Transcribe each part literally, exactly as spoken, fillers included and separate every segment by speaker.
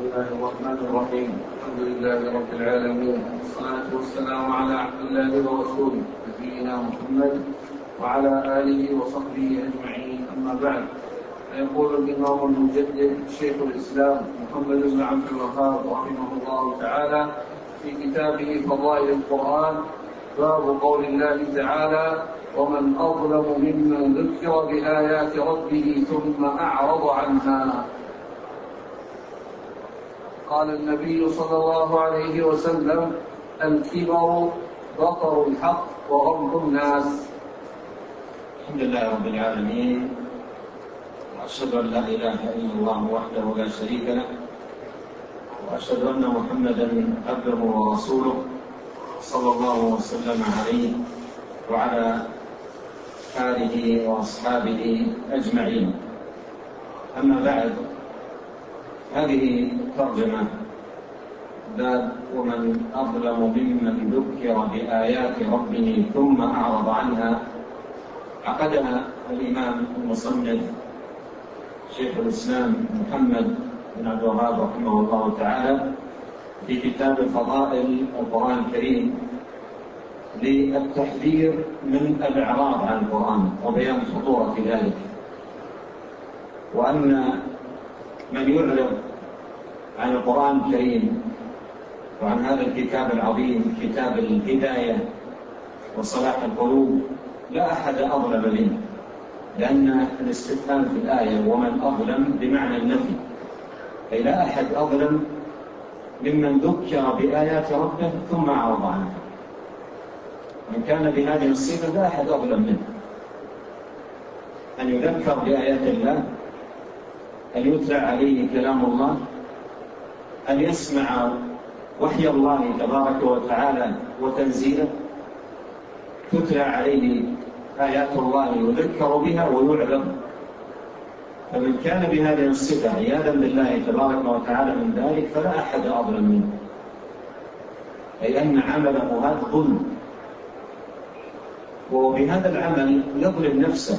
Speaker 1: بسم الله الرحمن الرحيم. الحمد لله رب العالمين، والصلاة والسلام على عبد الله ورسوله نبينا محمد وعلى آله وصحبه أجمعين، أما بعد. فيقول الإمام المجدد شيخ الإسلام محمد بن عبد الوهاب رحمه الله تعالى في كتابه فضائل القرآن: باب قول الله تعالى: ومن أظلم ممن ذكر بآيات ربه ثم أعرض عنها. قال النبي صلى الله عليه وسلم: الكبر بطر الحق وغمط الناس.
Speaker 2: الحمد لله رب العالمين، وأشهد أن لا إله إلا الله وحده لا شريك له، وأشهد أن محمدا عبده ورسوله صلى الله وسلم عليه وعلى آله وأصحابه أجمعين. أما بعد، هذه ترجمة باب ومن أظلم ممن ذكر بآيات ربه ثم أعرض عنها، عقدها الإمام المصنف شيخ الإسلام محمد بن عبد الوهاب رحمه الله تعالى في كتاب فضائل القرآن الكريم للتحذير من الإعراض عن القرآن وبيان خطورة ذلك، وأن من يعرض عن القرآن الكريم وعن هذا الكتاب العظيم كتاب الهداية وصلاح القلوب لا أحد أظلم منه، لأن الاستفهام في الآية ومن أظلم بمعنى النفي، أي لا أحد أظلم ممن ذكر بآيات ربه ثم أعرض عنها. من كان بهذه الصفة لا أحد أظلم منه، أن يذكر بآيات الله، أن يتلى عليه كلام الله، أن يسمع وحي الله تبارك وتعالى وتنزيله، تتلى عليه آيات الله يذكر بها ويعلم. فمن كان بهذه الصفة عياذا بالله تبارك وتعالى من ذلك فلا أحد أظلم منه، أي أن عمله هذا ظلم، وبهذا العمل يظلم نفسه،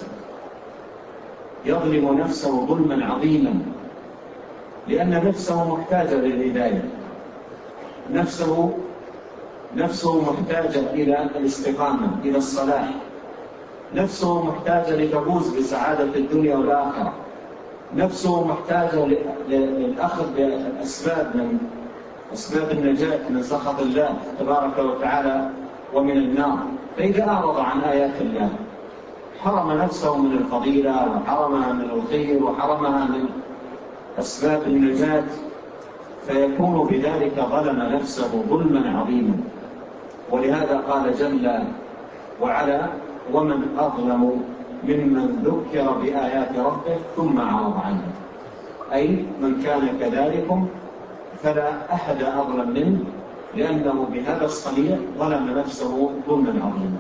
Speaker 2: يظلم نفسه ظلما عظيما، لأن نفسه محتاجة للهداية، نفسه نفسه محتاجة إلى الاستقامة، إلى الصلاح، نفسه محتاجة لتفوز بسعادة الدنيا والآخرة، نفسه محتاجة للأخذ بالأسباب من أسباب النجاة من سخط الله تبارك وتعالى ومن النار. فإذا أعرض عن آيات الله حرم نفسه من الفضيلة وحرمها من الخير وحرمها من أسباب النجاة، فيكون بذلك ظلم نفسه ظلما عظيما. ولهذا قال جل وعلا: ومن أظلم ممن ذكر بآيات ربه ثم أعرض عنها، أي من كان كذلكم فلا أحد أظلم منه، لأنه بهذا الصنيع ظلم نفسه ظلما عظيما.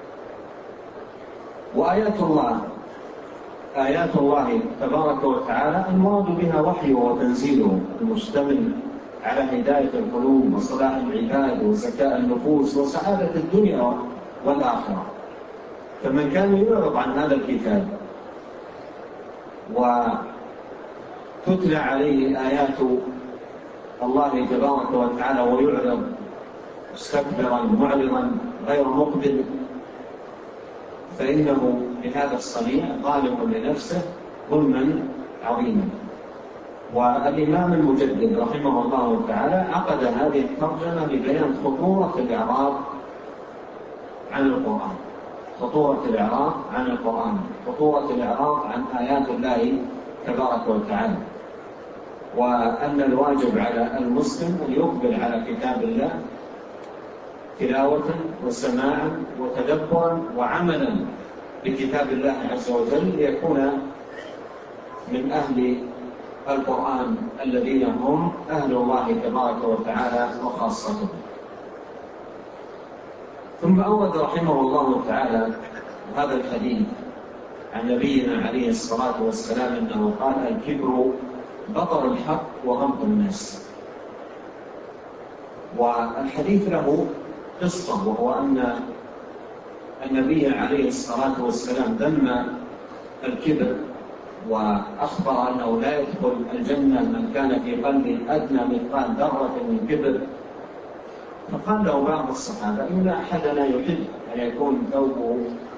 Speaker 2: وآيات الله آيات الله تبارك وتعالى المراد بها وحيه وتنزيله المشتمل على هداية القلوب وصلاح العباد وزكاء النفوس وسعادة الدنيا والآخرة. فمن كان يعرض عن هذا الكتاب وتتلى عليه آيات الله تبارك وتعالى ويعرض مستكبرا معرضا غير مقبل، فإنه بهذا الصنيع ظالم لنفسه ظلما عظيما. والإمام المجدد رحمه الله تعالى عقد هذه الترجمة لبيان خطورة الإعراض عن القرآن، خطورة الإعراض عن القرآن، خطورة الإعراض عن آيات الله تبارك وتعالى، وأن الواجب على المسلم أن يقبل على كتاب الله تلاوة وسماعا وتدبرا وعملا بكتاب الله عز وجل، ليكون من أهل القرآن الذين هم أهل الله تبارك وتعالى وخاصته. ثم أورد رحمه الله تعالى هذا الحديث عن نبينا عليه الصلاة والسلام أنه قال: الكبر بطر الحق وغمط الناس. والحديث له قصة، وهو أن النبي عليه الصلاة والسلام ذم الكبر وأخبر أنه لا يدخل الجنة من كان في قلبه أدنى مثقال ذرة من كبر، فقال له بعض الصحابة: إن أحدنا يحب أن يكون ثوبه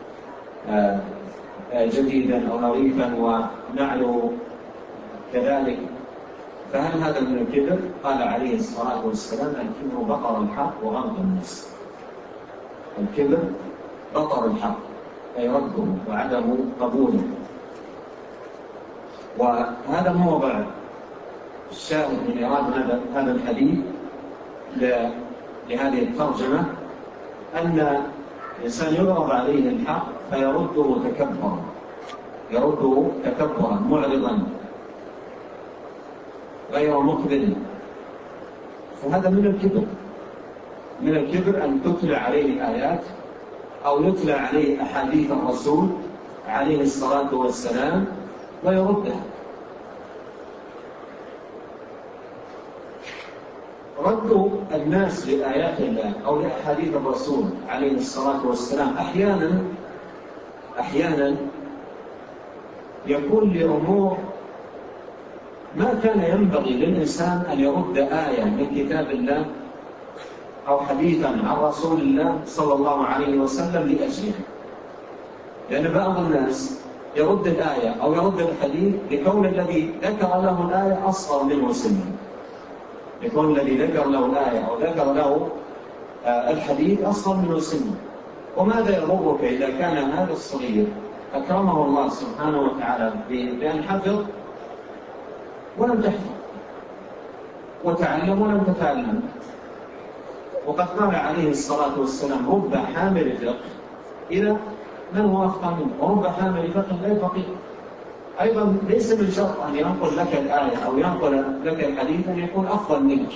Speaker 2: جديدا أو نظيفا ونعله كذلك، فهل هذا من الكبر؟ قال عليه الصلاة والسلام: الكبر بطر الحق وغمط الناس. الكبر بطر الحق، أي رده وعدم قبوله. وهذا موضع الشاهد من إيراد هذا الحديث لهذه الترجمة، أن الإنسان يضرب عليه الحق فيرده تكبرا، يرده تكبرا معرضا غير مقبل، فهذا من الكبر. من الكبر أن تتلى عليه آيات أو يتلى عليه أحاديث الرسول عليه الصلاة والسلام ويردها. رد الناس لآيات الله أو لأحاديث الرسول عليه الصلاة والسلام أحيانا أحيانا يكون لأمور ما كان ينبغي للإنسان أن يرد آية من كتاب الله أو حديثا عن رسول الله صلى الله عليه وسلم لأجلها. لأن بعض الناس يرد الآية أو يرد الحديث لكون الذي ذكر له الآية أصغر منه سنا، يكون الذي ذكر له الآية أو ذكر له الحديث أصغر منه سنا. وماذا يضرك إذا كان هذا الصغير أكرمه الله سبحانه وتعالى بأن حفظ ولم تحفظ، وتعلم ولم تتعلم؟ وقد قال عليه الصلاة والسلام: رب حامل فقه إلى من هو أفقه منه، ورب حامل فقه لا فقيه. أيضا ليس من شرط أن ينقل لك الآية أو ينقل لك الحديث أن يكون أفضل منك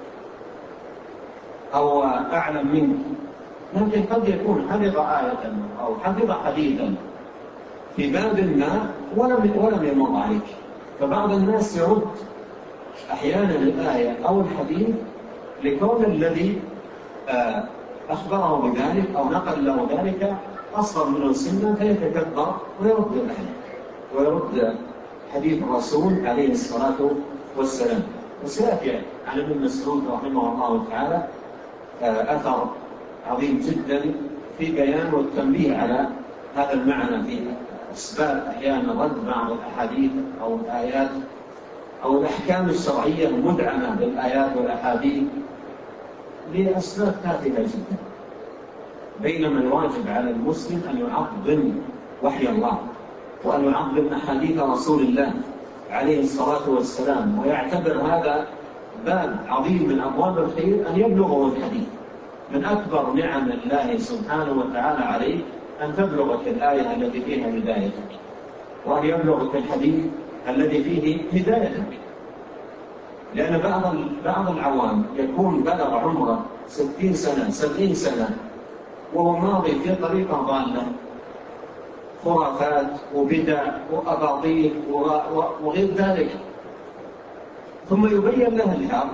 Speaker 2: أو أعلم منك، لكن قد يكون حفظ آية أو حفظ حديثا في باب ما ولم ولم يمر عليك. فبعض الناس يرد أحيانا الآية أو الحديث لكون الذي أخبره بذلك أو نقل له ذلك أصغر منه سنا، فيتكبر ويرد الحديث ويرد حديث الرسول عليه الصلاة والسلام. وسيأتي عن ابن مسعود رحمه الله تعالى أثر عظيم جدا في بيان والتنبيه على هذا المعنى، في أسباب أحيانا رد بعض الأحاديث أو الآيات أو الأحكام الشرعية المدعمة بالآيات والأحاديث لأسباب تافهة جدا، بينما الواجب على المسلم أن يعظم وحي الله وأن يعظم أحاديث رسول الله عليه الصلاة والسلام، ويعتبر هذا باب عظيم من أبواب الخير أن يبلغه الحديث. من أكبر نعم الله سبحانه وتعالى عليه أن تبلغك الآية التي فيها هدايتك، وأن يبلغك الحديث الذي فيه هدايتك. لأن بعض بعض العوام يكون بلغ عمره ستين سنة سبعين سنة وهو ماضي في طريقة ضالة، خرافات وبدع وأباطيل وغير ذلك، ثم يبين له الحق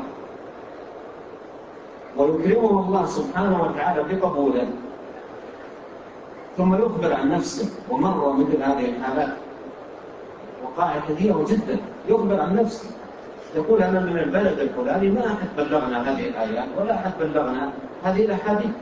Speaker 2: ويكرمه الله سبحانه وتعالى بقبوله، ثم يخبر عن نفسه. ومر مثل هذه الحالات وقع كثيرة جدا، يخبر عن نفسه يقول: أنا من البلد الفلاني، ما أحد بلغنا هذه الآيات ولا أحد بلغنا هذه الأحاديث.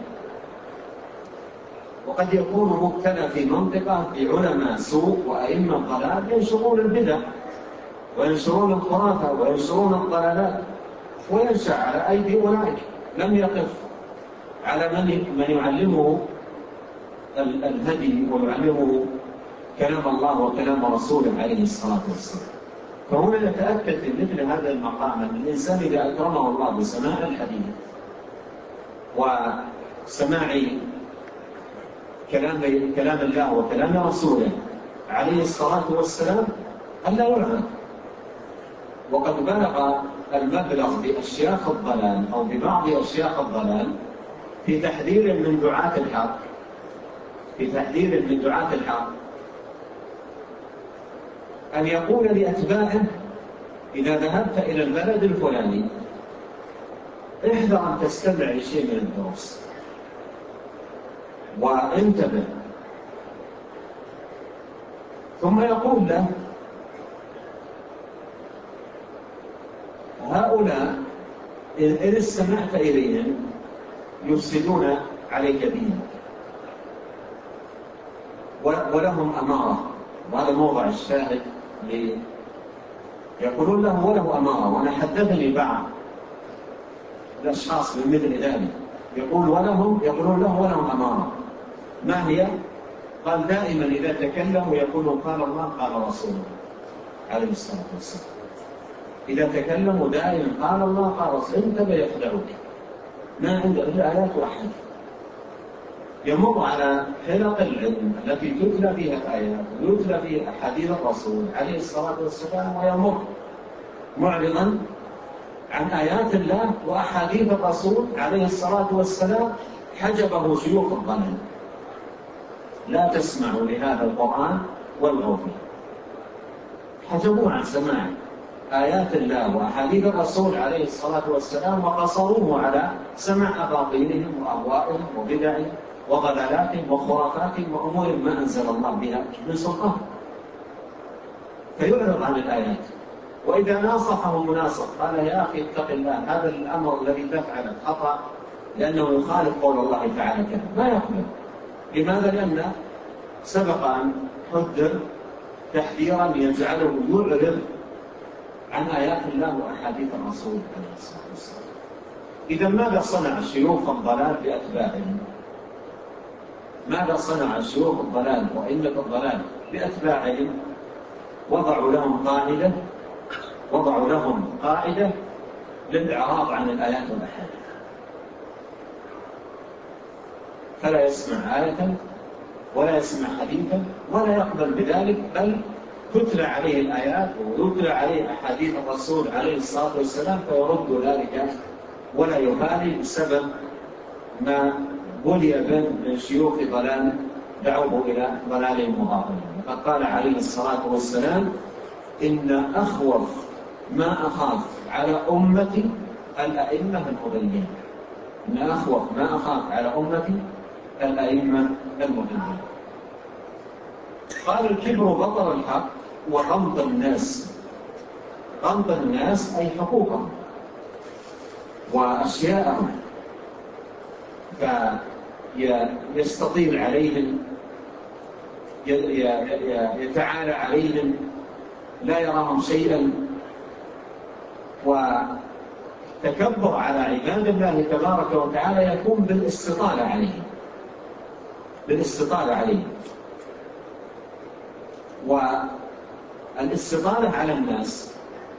Speaker 2: وقد يكون مبتلى في منطقة بعلماء سوء وأئمة ضلال ينشرون البدع وينشرون الخرافة وينشرون الضلالات، وينشأ على أيدي أولئك لم يقف على من من يعلمه الهدي ويعلمه كلام الله وكلام رسوله عليه الصلاة والسلام. فهنا نتأكد في مثل هذا المقام أن الإنسان إذا أكرمه الله بسماع الحديث وسماع كلام كلام الله وكلام رسوله عليه الصلاة والسلام أن لا يعرض. وقد بلغ المبلغ بأشياخ الضلال أو ببعض أشياخ الضلال في تحذير من دعاة الحق في تحذير من دعاة الحق أن يقول لأتباعه: إذا ذهبت إلى البلد الفلاني احذر أن تستمع لشيء من الدروس وانتبه. ثم يقول له: هؤلاء إن استمعت إليهم يفسدون عليك دينك، ولهم أمارة. وهذا موضع الشاهد لي. يقولون له وله أمارة. وأنا حدثني بعض الأشخاص من مثل ذلك يقول ولهم يقولون له ولهم أمارة. ما هي؟ قال دائما إذا تكلموا يقولون قال الله قال رسوله عليه الصلاة والسلام. إذا تكلموا دائما قال الله قال رسوله. انتبه يخدعوك، ما عنده إلا آيات وأحاديث. يمر على حلق العلم التي تتلى فيها الآيات ويتلى فيها أحاديث الرسول عليه الصلاة والسلام، ويمر معرضا عن آيات الله وأحاديث الرسول عليه الصلاة والسلام. حجبه شيوخ الضلال، لا تسمعوا لهذا القرآن والغوا فيه. حجبوه عن سماع آيات الله وأحاديث الرسول عليه الصلاة والسلام، وقصروه على سماع أباطيلهم وأهوائهم وبدعهم وضلالاتهم وخرافاتهم وأمور ما أنزل الله بها من سلطان، فيعرض عن الآيات. وإذا ناصحه مناصح قال يا أخي اتق الله، هذا الأمر الذي تفعله خطأ لأنه يخالف قول الله تعالى كذا، ما يقبل. لماذا؟ لأن سبق أن حذر تحذيرا يجعله يعرض عن آيات الله وأحاديث الرسول عليه الصلاة والسلام. إذا ماذا صنع شيوخ الضلال بأتباعهم؟ ماذا صنع شيوخ الضلال وأئمة الضلال بأتباعهم؟ وضعوا لهم قاعدة وضعوا لهم قاعدة للإعراض عن الآيات والأحاديث، فلا يسمع آية ولا يسمع حديثا ولا يقبل بذلك، بل تتلى عليه الآيات ويتلى عليه أحاديث الرسول عليه الصلاة والسلام فيرد ذلك ولا يبالي بسبب ما بلي به من شيوخ ضلال دعوه إلى ضلالهم وباطلهم. وقد قال عليه الصلاة والسلام إن أخوف ما أخاف على أمتي الأئمة المضلين. إن أخوف ما أخاف على أمتي الأئمة المضلين. قال الكبر بطر الحق وغمط الناس. غمط الناس أي حقوقهم وأشياءهم، فيستطيل عليهم، يتعالى عليهم، لا يراهم شيئا، وتكبر على عباد الله تبارك وتعالى يكون بالاستطالة عليهم بالاستطالة عليهم والاستطالة على الناس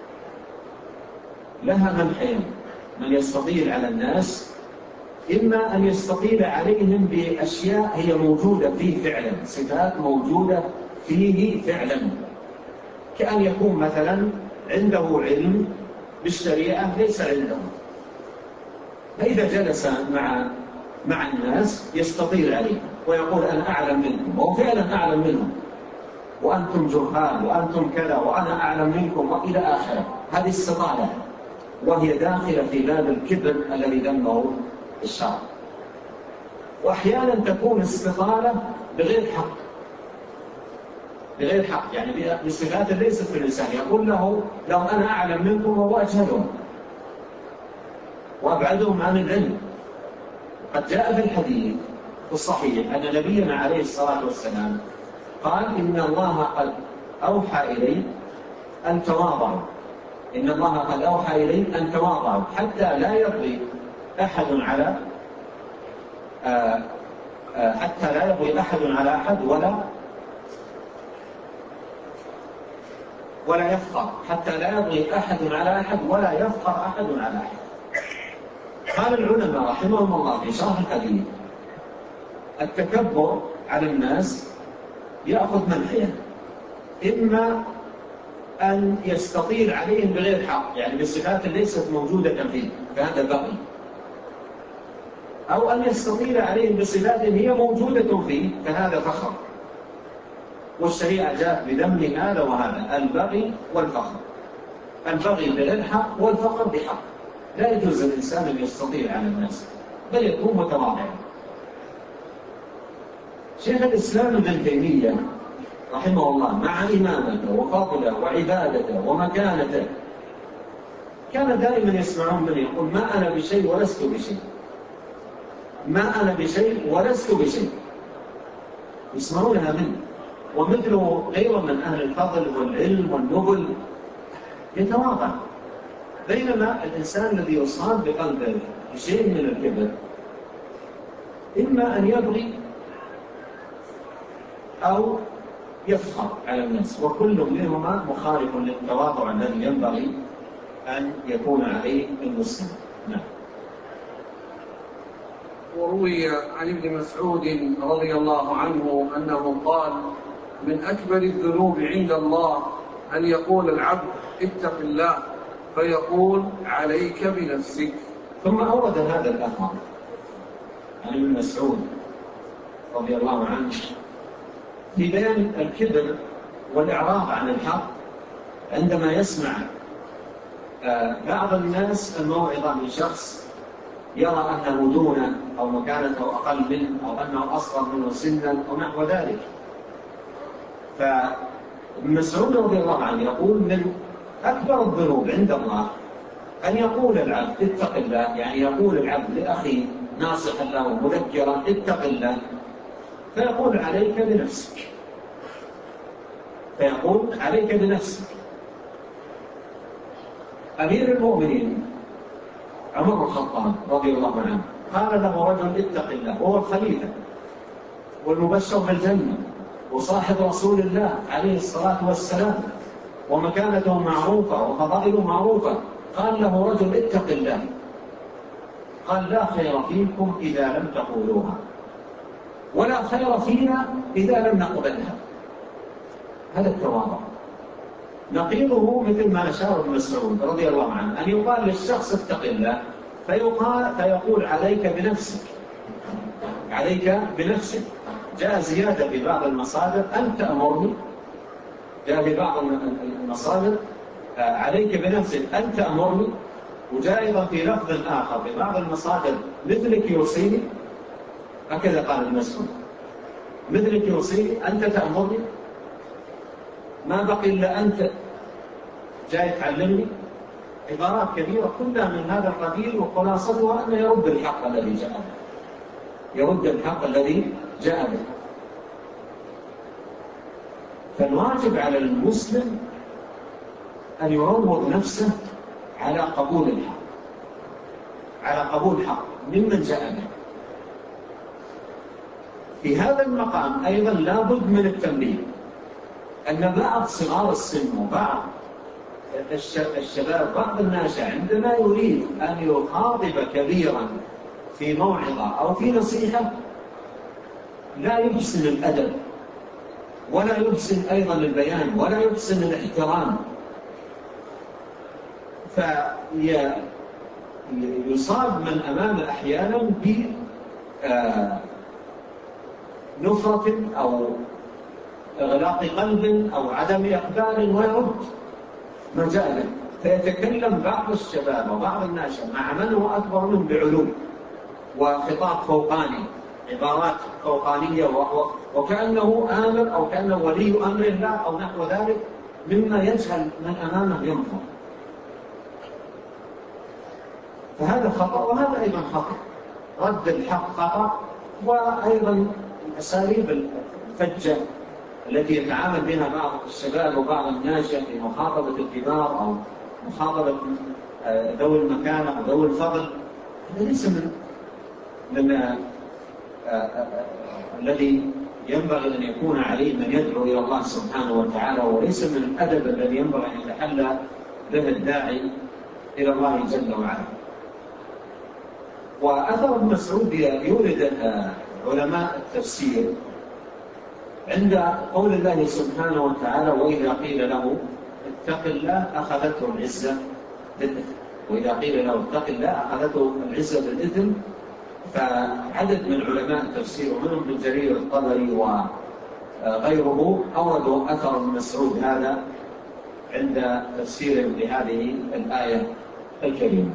Speaker 2: لها منحين. من يستطيل على الناس إما أن يستطيل عليهم بأشياء هي موجودة فيه فعلا، صفات موجودة فيه فعلا، كأن يكون مثلا عنده علم بالشريعة ليس عنده، فإذا جلس مع مع الناس يستطيل عليهم ويقول أنا أعلم منكم، وهو فعلا أعلم منهم، وأنتم جهال وأنتم كذا وأنا أعلم منكم وإلى آخره. هذه استطالة، وهي داخلة في باب الكبر الذي ذمه الشرع. وأحيانا تكون استطالة بغير حق بغير حق يعني بصفات ليست في اللسان. يقول له لو أنا أعلم منكم وهو أجهلهم وأبعدهم عن العلم. قد جاء في الحديث الصحيح أن نبينا عليه الصلاة والسلام قال إن الله قد أوحى إلي أن تواضعوا إن الله قد أوحى إلي أن تواضعوا حتى لا يبغي أحد على آآ آآ حتى لا يبغي أحد على أحد ولا ولا يفخر حتى لا يبغي أحد على أحد ولا يفخر أحد على أحد. قال العلماء رحمهم الله في شرح الحديث التكبر على الناس يأخذ منحيا، إما أن يستطيل عليهم بغير حق يعني بصفات ليست موجودة فيه فهذا بغي، أو أن يستطيل عليهم بصفات هي موجودة فيه فهذا فخر. والشريعة جاءت بذم هذا وهذا، البغي والفخر. البغي بغير حق والفخر بحق. لا يجوز الإنسان أن يستطيل على الناس بل يكون متواضعا. شيخ الإسلام ابن تيمية رحمه الله مع إمامته وفضله وعبادته ومكانته كان دائما يسمعون من يقول ما أنا بشيء ولست بشيء، ما أنا بشيء ولست بشيء، يسمعونها منه. ومثله غيره من أهل الفضل والعلم والنبل يتواضع. بينما الإنسان الذي يصاب بقلبه بشيء من الكبر إما أن يبغي أو يفخر على الناس، وكل منهما مخالف للتواضع الذي ينبغي أن يكون عليه المسلم. نعم.
Speaker 1: وروي عن ابن مسعود رضي الله عنه أنه قال: من أكبر الذنوب عند الله أن يقول العبد اتق الله فيقول عليك بنفسك.
Speaker 2: ثم أورد هذا الأثر عن ابن مسعود رضي الله عنه في بيان الكبر والإعراض عن الحق عندما يسمع بعض الناس الموعظة من شخص يرى أنه دونه أو مكانته أقل منه أو أنه أصغر منه سنا أو نحو ذلك. فابن مسعود رضي الله عنه يقول: من أكبر الذنوب عند الله أن يقول العبد اتق الله، يعني يقول العبد لأخيه ناصحا له مذكرا اتق الله، فيقول عليك بنفسك، فيقول عليك بنفسك. أمير المؤمنين عمر بن الخطاب رضي الله عنه قال له رجل اتق الله، وهو الخليفة والمبشر بالجنة وصاحب رسول الله عليه الصلاة والسلام، ومكانته معروفة وفضائله معروفة. قال له رجل اتق الله، قال: لا خير فيكم إذا لم تقولوها، ولا خير فينا إذا لم نقبلها. هذا التواضع. نقيضه مثل ما أشار ابن مسعود رضي الله عنه، أن يقال للشخص اتق الله فيقال فيقول عليك بنفسك، عليك بنفسك. جاء زيادة في بعض المصادر أنت أمرني، جاء في بعض المصادر عليك بنفسك أنت أمرني، وجاء أيضا في لفظ آخر في بعض المصادر مثلك يوصيني. هكذا قال ابن مسعود: مثلك يوصيني، أنت تأمرني، ما بقي إلا أنت جاي تعلمني. عبارات كبيرة كلها من هذا القبيل، وخلاصتها أنه يرد الحق الذي جاء به، يرد الحق الذي جاء به. فالواجب على المسلم أن يروض نفسه على قبول الحق، على قبول الحق ممن جاء به. في هذا المقام أيضا لا بد من التنبيه أن بعض صغار السن وبعض الشباب بعض الناس عندما يريد أن يخاطب كبيرا في موعظة أو في نصيحة لا يحسن الأدب ولا يحسن أيضا البيان ولا يحسن الاحترام، فيصاب من أمام أحيانا بنفرة أو إغلاق قلب أو عدم إقبال ويرد ما جاء له، فيتكلم بعض الشباب وبعض الناس مع من هو أكبر منه بعلو وخطاب فوقاني، عبارات فوقانية، وكأنه آمر أو كأنه ولي أمر الله أو نحو ذلك، مما يجعل من أمامه ينفر. فهذا خطأ وهذا أيضا خطأ. رد الحق خطأ، وأيضا الأساليب الفجة التي يتعامل بها بعض الشباب وبعض الناس في مخاطبة الكبار أو مخاطبة ذوي المكانة أو ذوي الفضل، هذا ليس من من الذي ينبغي أن يكون عليه من يدعو إلى الله سبحانه وتعالى، وليس من الأدب الذي ينبغي أن يتحلى به الداعي إلى الله جل وعلا. وأثر ابن مسعود يورد علماء التفسير عند قول الله سبحانه وتعالى: وإذا قيل له اتق الله أخذته العزة بالإثم، وإذا قيل له اتق الله أخذته العزة بالإثم. فعدد من علماء التفسير ومنهم ابن جرير الطبري وغيره أوردوا أثر ابن مسعود هذا عند تفسيرهم لهذه الآية الكريمة.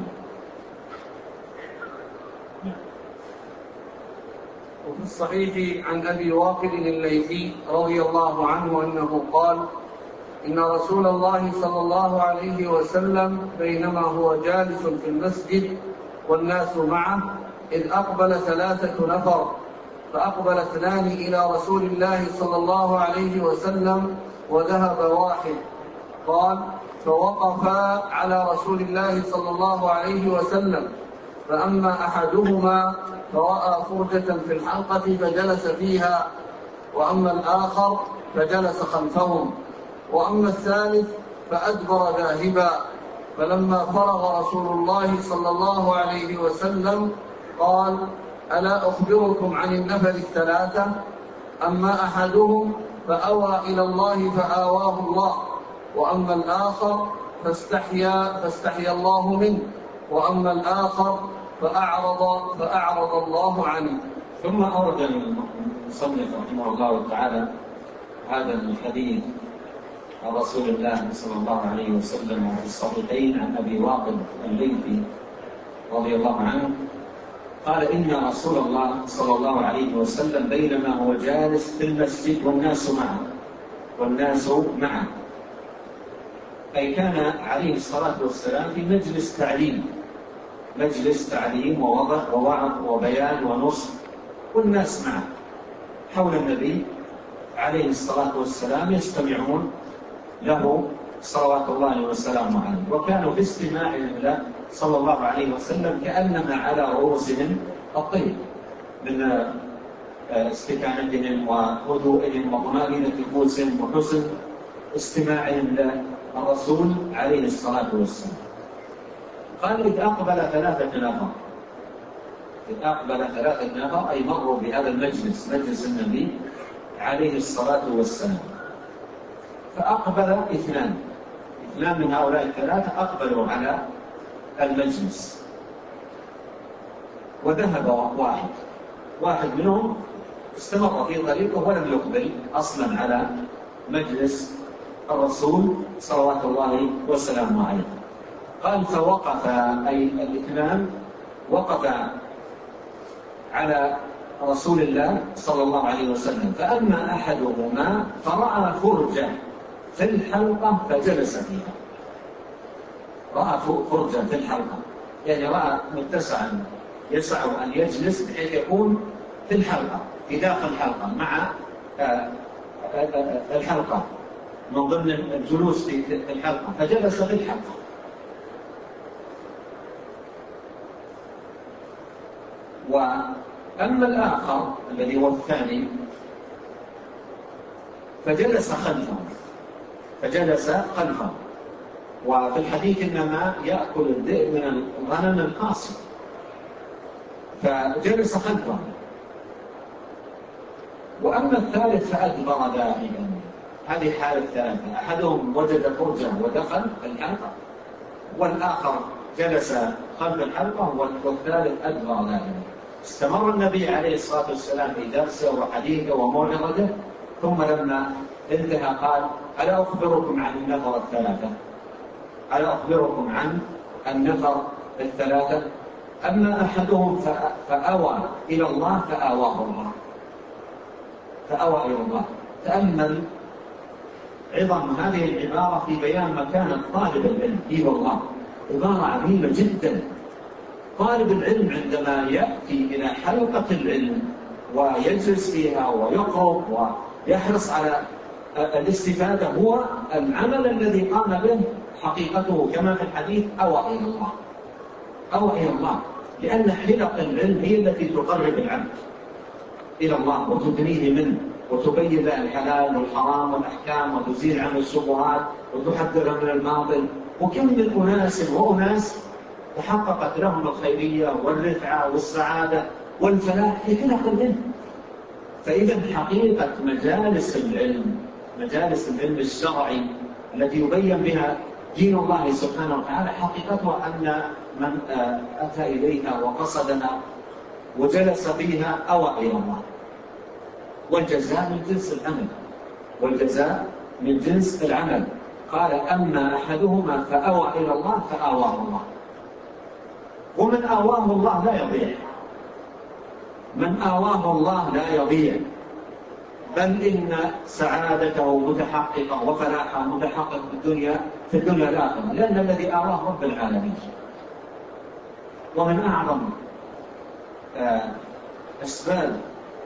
Speaker 1: وفي الصحيح عن أبي واقد الليثي رضي الله عنه أنه قال: إن رسول الله صلى الله عليه وسلم بينما هو جالس في المسجد والناس معه إذ أقبل ثلاثة نفر، فأقبل اثنان إلى رسول الله صلى الله عليه وسلم وذهب واحد. قال: فوقفا على رسول الله صلى الله عليه وسلم، فأما أحدهما فرأى فرجة في الحلقة فجلس فيها، وأما الآخر فجلس خلفهم، وأما الثالث فأدبر ذاهبا. فلما فرغ رسول الله صلى الله عليه وسلم قال: ألا أخبركم عن النفر الثلاثة؟ أما أحدهم فأوى إلى الله فآواه الله، وأما الآخر فاستحيا فاستحيا الله منه، وأما الآخر فأعرض فأعرض الله عنه.
Speaker 2: ثم أورد المصنف رحمه الله تعالى هذا الحديث عن رسول الله صلى الله عليه وسلم في الصحيحين عن أبي واقد الليثي رضي الله عنه قال: إن رسول الله صلى الله عليه وسلم بينما هو جالس في المسجد والناس معه والناس معه أي كان عليه الصلاة والسلام في مجلس تعليم مجلس تعليم ووضع ووعظ وبيان ونصح، والناس معه حول النبي عليه الصلاة والسلام يستمعون له صلوات الله وسلامه عليه، وكانوا في استماعهم له صلى الله عليه وسلم كأنما على رؤوسهم الطير من استكانتهم وهدوئهم وطمأنينة نفوسهم وحسن استماعهم للرسول عليه الصلاة والسلام. قال: إذ أقبل ثلاثة نفر، إذ أقبل ثلاثة نفر أي مروا بهذا المجلس، مجلس النبي عليه الصلاة والسلام. فأقبل اثنان اثنان من هؤلاء الثلاثة أقبلوا على المجلس، وذهب واحد واحد منهم استمر في طريقه ولم يقبل أصلا على مجلس الرسول صلوات الله وسلامه عليه. قال: فوقف أي الاثنان وقف على رسول الله صلى الله عليه وسلم، فأما أحدهما فرأى فرجة في الحلقة فجلس فيها. رأى فرجة في الحلقة يعني رأى متسعا يسعه أن يجلس بحيث يكون في الحلقة في داخل الحلقة مع الحلقة من ضمن الجلوس في الحلقة، فجلس في الحلقة. وأما الآخر الذي هو الثاني فجلس خلفه فجلس خلفه وفي الحديث إنما يأكل الذئب من الغنم القاصي، فجلس خلفه. وأما الثالث فأدبر ذاهبا. هذه حالة ثلاثة: أحدهم وجد فرجة ودخل الحلقة، والآخر جلس خلف الحلقة، والثالث أدبر ذاهبا. استمر النبي عليه الصلاة والسلام في درسه وحديثه وموعظته، ثم لما انتهى قال: ألا أخبركم عن النفر الثلاثة؟ ألا أخبركم عن النفر الثلاثة؟ أما أحدهم فأوى إلى الله فآواه الله فأوى إلى الله. تأمل عظم هذه العبارة في بيان مكانة طالب العلم. إي والله عبارة عظيمة جدا. طالب العلم عندما يأتي إلى حلقة العلم ويجلس فيها ويقرب ويحرص على الاستفادة، هو العمل الذي قام به حقيقته كما في الحديث أوى إلى الله أوى إلى الله لأن حلق العلم هي التي تقرب العبد إلى الله وتدنيه منه وتبين له الحلال والحرام والأحكام وتزيل عنه الشبهات وتحذره من الباطل. وكم من أناس وأناس تحققت لهم الخيرية والرفعة والسعادة والفلاح في حلق العلم. فإذا حقيقة مجالس العلم مجالس العلم الشرعي التي يبين بها دين الله سبحانه وتعالى حقيقتها أن من أتى إليها وقصدنا وجلس فيها أوى إلى الله، والجزاء من جنس العمل والجزاء من جنس العمل. قال: أما أحدهما فأوى إلى الله فآواه الله. ومن آواه الله لا يضيع من آواه الله لا يضيع بل إن سعادته متحققة وفلاحه متحقق في الدنيا في الدنيا الآخرة، لأن الذي آواه رب العالمين. ومن أعظم أسباب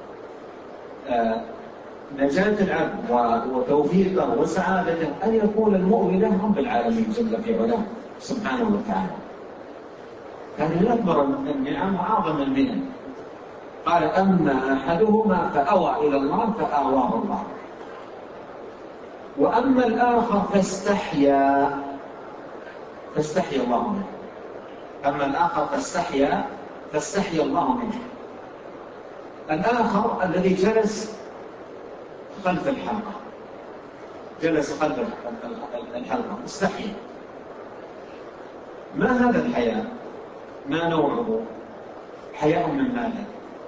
Speaker 2: نجاة العبد وتوفيقه وسعادته أن يكون المؤمن له رب العالمين جل في علاه سبحانه وتعالى. هذه أكبر النعم وأعظم المنن. قال: أما أحدهما فأوى إلى الله فآواه الله، وأما الآخر فاستحيا فاستحيا الله منه. أما الآخر فاستحيا فاستحيا الله منه. الآخر الذي جلس خلف الحلقة جلس خلف الحلقة استحيا. ما هذا الحياء؟ ما نوعه؟ حياء من ماذا؟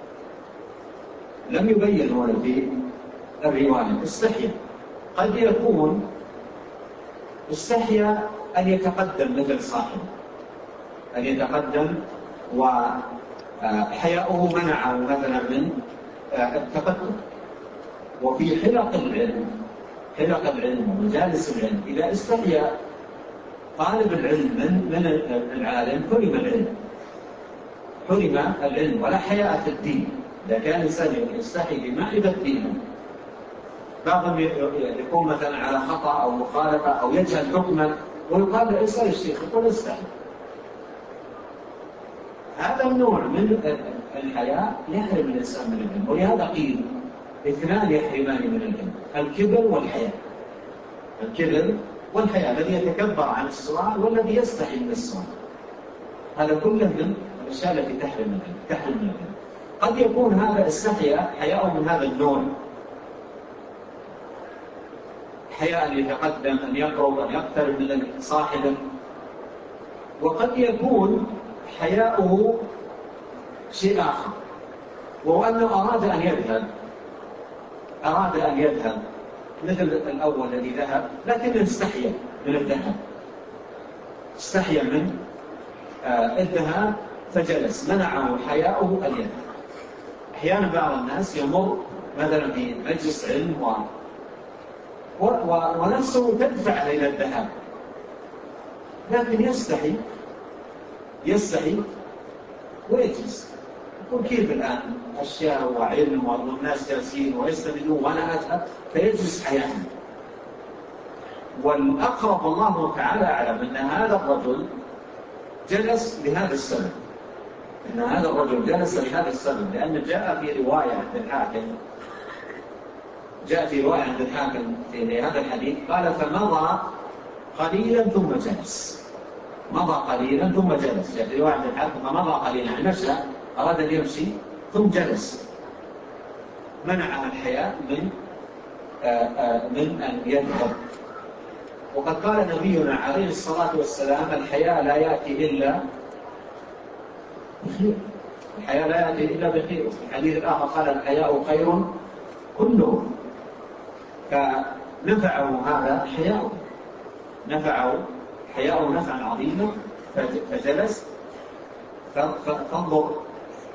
Speaker 2: لم يبين هنا في الرواية. استحيا قد يكون استحيا أن يتقدم مثل صاحبه، أن يتقدم وحياؤه منعه مثلا من التقدم. وفي حلق العلم حلق العلم ومجالس العلم إذا استحيا طالب العلم من من العالم حرم العلم حرم العلم ولا حياء في الدين. إذا كان الإنسان يستحي بمعرفة دينه، بعضهم يكون مثلا على خطأ أو مخالفة أو يجهل حكما ويقال له اسأل الشيخ، يقول استحي. هذا النوع من الحياء يحرم الإنسان من العلم. ولهذا قيل اثنان يحرمان من العلم: الكبر والحياء. الكبر والحياء، الذي يتكبر عن السؤال والذي يستحي من السؤال، هذا كله من الأشياء التي تحرم من العلم تحرم من العلم. قد يكون هذا السحياء حياء من هذا النوع، حياء أن يتقدم، أن يقرب، أن يقترب من صاحبه. وقد يكون حياؤه شيء آخر، وهو أنه أراد أن يذهب أراد أن يذهب مثل الأول الذي ذهب، لكن استحيا من الذهاب، استحيا من آه الذهاب فجلس، منعه حياؤه أن يذهب. أحيانا بعض الناس يمر مثلا في مجلس علم و... و... و... ونفسه تدفع إلى الذهاب، لكن يستحي يستحي ويجلس، يقول كيف الآن أشياء وعلم والناس جالسين ويستمدون وأنا أذهب، فيجلس حياء. والأقرب الله تعالى أعلم أن هذا الرجل جلس لهذا السبب أن هذا الرجل جلس لهذا السبب لأن جاء في رواية عند الحاكم جاء في رواية عند الحاكم في هذا الحديث قال: فمضى قليلا ثم جلس. مضى قليلا ثم جلس. جاء في رواية عند الحاكم فمضى قليلا، يعني مشى، أراد أن يمشي ثم جلس، منع الحياء من آآ آآ من أن يذهب. وقد قال نبينا عليه الصلاة والسلام: الحياء لا يأتي إلا بخير. الحياء لا يأتي إلا بخير. في الحديث الآخر قال: الحياء خير كله. فنفعه هذا حياء، نفعه حياء نفعا عظيما، فجلس. فانظر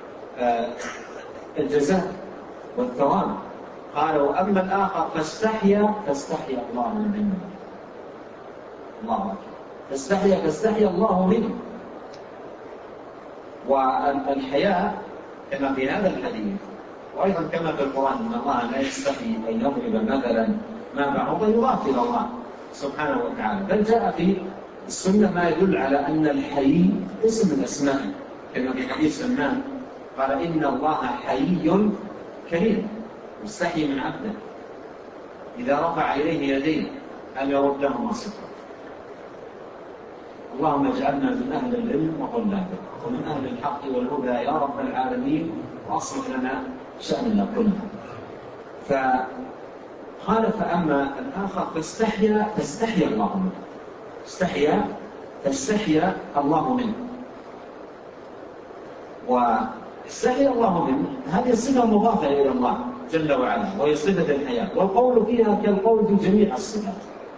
Speaker 2: الجزاء والثواب. قالوا: أما الآخر فاستحيا فاستحيا الله منه. الله أكبر. فاستحيا فاستحيا الله منه. والحياء كما في هذا الحديث وأيضا كما في القرآن أن الله لا يستحي أن يضرب مثلا ما بعوضة يضاف إلى الله سبحانه وتعالى. بل جاء في السنة ما يدل على أن الحيي اسم من أسمائه، كما في حديث سلمان قال: إن الله حيي كريم يستحي من عبده إذا رفع إليه يديه أن يردهما صفرا. اللهم اجعلنا من أهل العلم وطلابه ومن أهل الحق والهدى يا رب العالمين، وأصلح لنا شأننا كله. فقال: فأما الآخر فاستحيا فاستحيا الله منه. استحيا فاستحيا الله منه. واستحيا الله منه هذه الصفة مضافة إلى الله جل وعلا، وهي صفة الحياة، والقول فيها كالقول في جميع الصفات.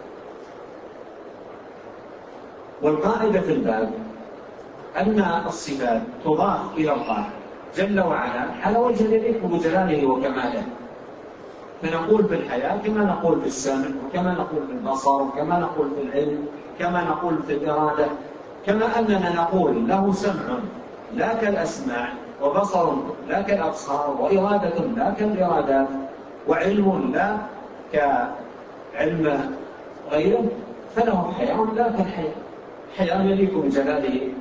Speaker 2: والقاعدة في الباب أن الصفات تضاف إلى الله جل وعلا على وجه يليق بجلاله وكماله. فنقول في الحياة كما نقول في السمع، وكما نقول في البصر، وكما نقول في العلم، كما نقول في الإرادة، كما أننا نقول له سمع لا كالأسماع، وبصر لا كالأبصار، وإرادة لا كالإرادات، وعلم لا كعلم غيره، فله حياة لا كالحياة، حياة يليق بجلاله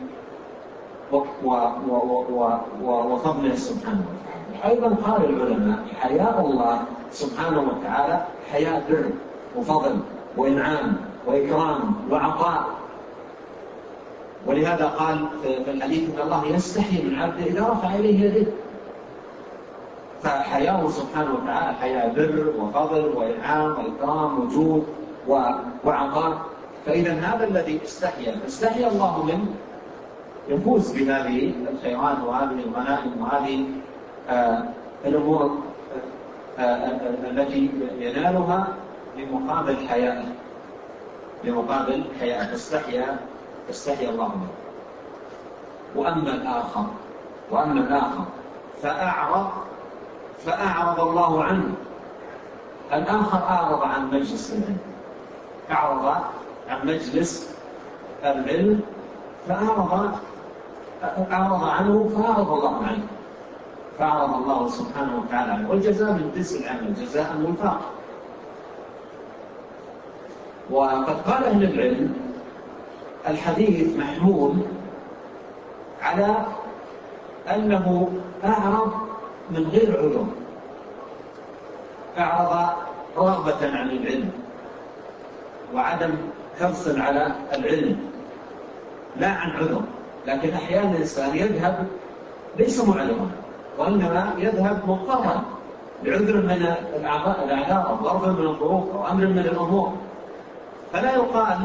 Speaker 2: وفضله سبحانه وتعالى. أيضا قال العلماء حياء الله سبحانه وتعالى حياء بر وفضل وإنعام وإكرام وعطاء، ولهذا قال في الحديث إن الله يستحي من عبده إذا رفع إليه يده. فحياءه سبحانه وتعالى حياء بر وفضل وإنعام وإكرام وجود وعطاء. فإذا هذا الذي استحيا استحي الله منه يفوز بهذه الخيرات وهذه الغنائم وهذه آه الأمور آه آه التي ينالها بمقابل حياء بمقابل حياء فاستحيا استحيا الله منه. وأما الآخر وأما الآخر فأعرض فأعرض الله عنه. الآخر أعرض عن مجلس العلم، أعرض عن مجلس العلم فأعرض أعرض عنه فأعرض الله عنه، فأعرض الله سبحانه وتعالى عنه. والجزاء من جنس العمل جزاء وفاقا. وقد قال أهل العلم الحديث محمول على أنه أعرض من غير عذر، أعرض رغبة عن العلم وعدم حرص على العلم لا عن عذر. لكن أحيانا الإنسان يذهب ليس معذرا، وإنما يذهب مضطرا لعذر من الأعذار أو ظرف من الظروف أو أمر من الأمور، فلا يقال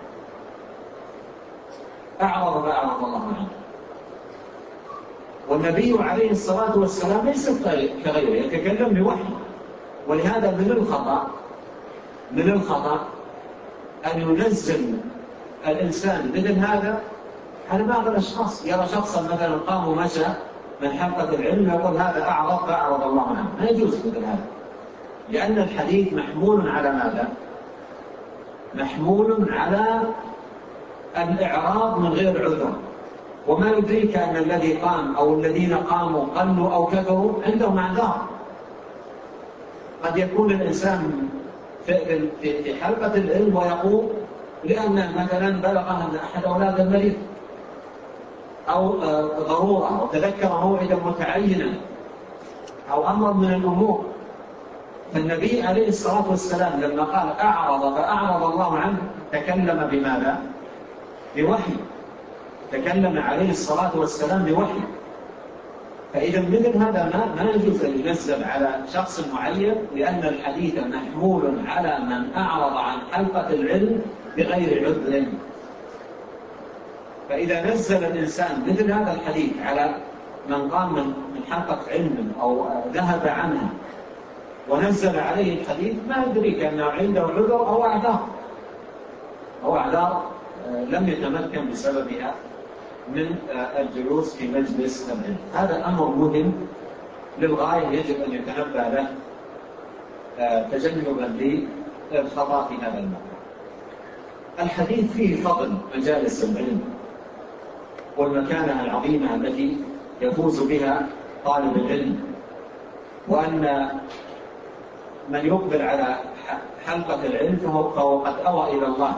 Speaker 2: أعرض ما أعرض الله عنه. والنبي عليه الصلاة والسلام ليس كغيره، يتكلم بوحي. ولهذا من الخطأ من الخطأ أن ينزل الإنسان مثل هذا على بعض الأشخاص. يرى شخصا مثلا قام ومشى من حلقة العلم يقول هذا أعرض فأعرض الله عنه. ما يجوز مثل هذا، لأن الحديث محمول على ماذا؟ محمول على الإعراض من غير عذر. وما يدريك أن الذي قام أو الذين قاموا قلوا أو كثروا عندهم أعذار. قد يكون الإنسان في حلقة العلم ويقوم لأن مثلا بلغ أن أحد أولاد المريض أو ضرورة أو تذكر موعدا متعينا أو أمر من الأمور. فالنبي عليه الصلاة والسلام لما قال أعرض فأعرض الله عنه تكلم بماذا؟ بوحي. تكلم عليه الصلاة والسلام بوحي. فإذا مثل هذا ما, ما يجوز أن ينزل على شخص معين، لأن الحديث محمول على من أعرض عن حلقة العلم بغير عذر. فإذا نزل الإنسان مثل هذا الحديث على من قام من حلقة علم أو ذهب عنها ونزل عليه الحديث، ما يدريك أنه عنده عذر أو أعذار أو أعذار لم يتمكن بسببها من الجلوس في مجلس العلم. هذا أمر مهم للغاية يجب أن يتنبه له تجنبا للخطأ في هذا الموضوع. الحديث فيه فضل مجالس العلم والمكانة العظيمة التي يفوز بها طالب العلم، وأن من يقبل على حلقة العلم فهو قد أوى إلى الله.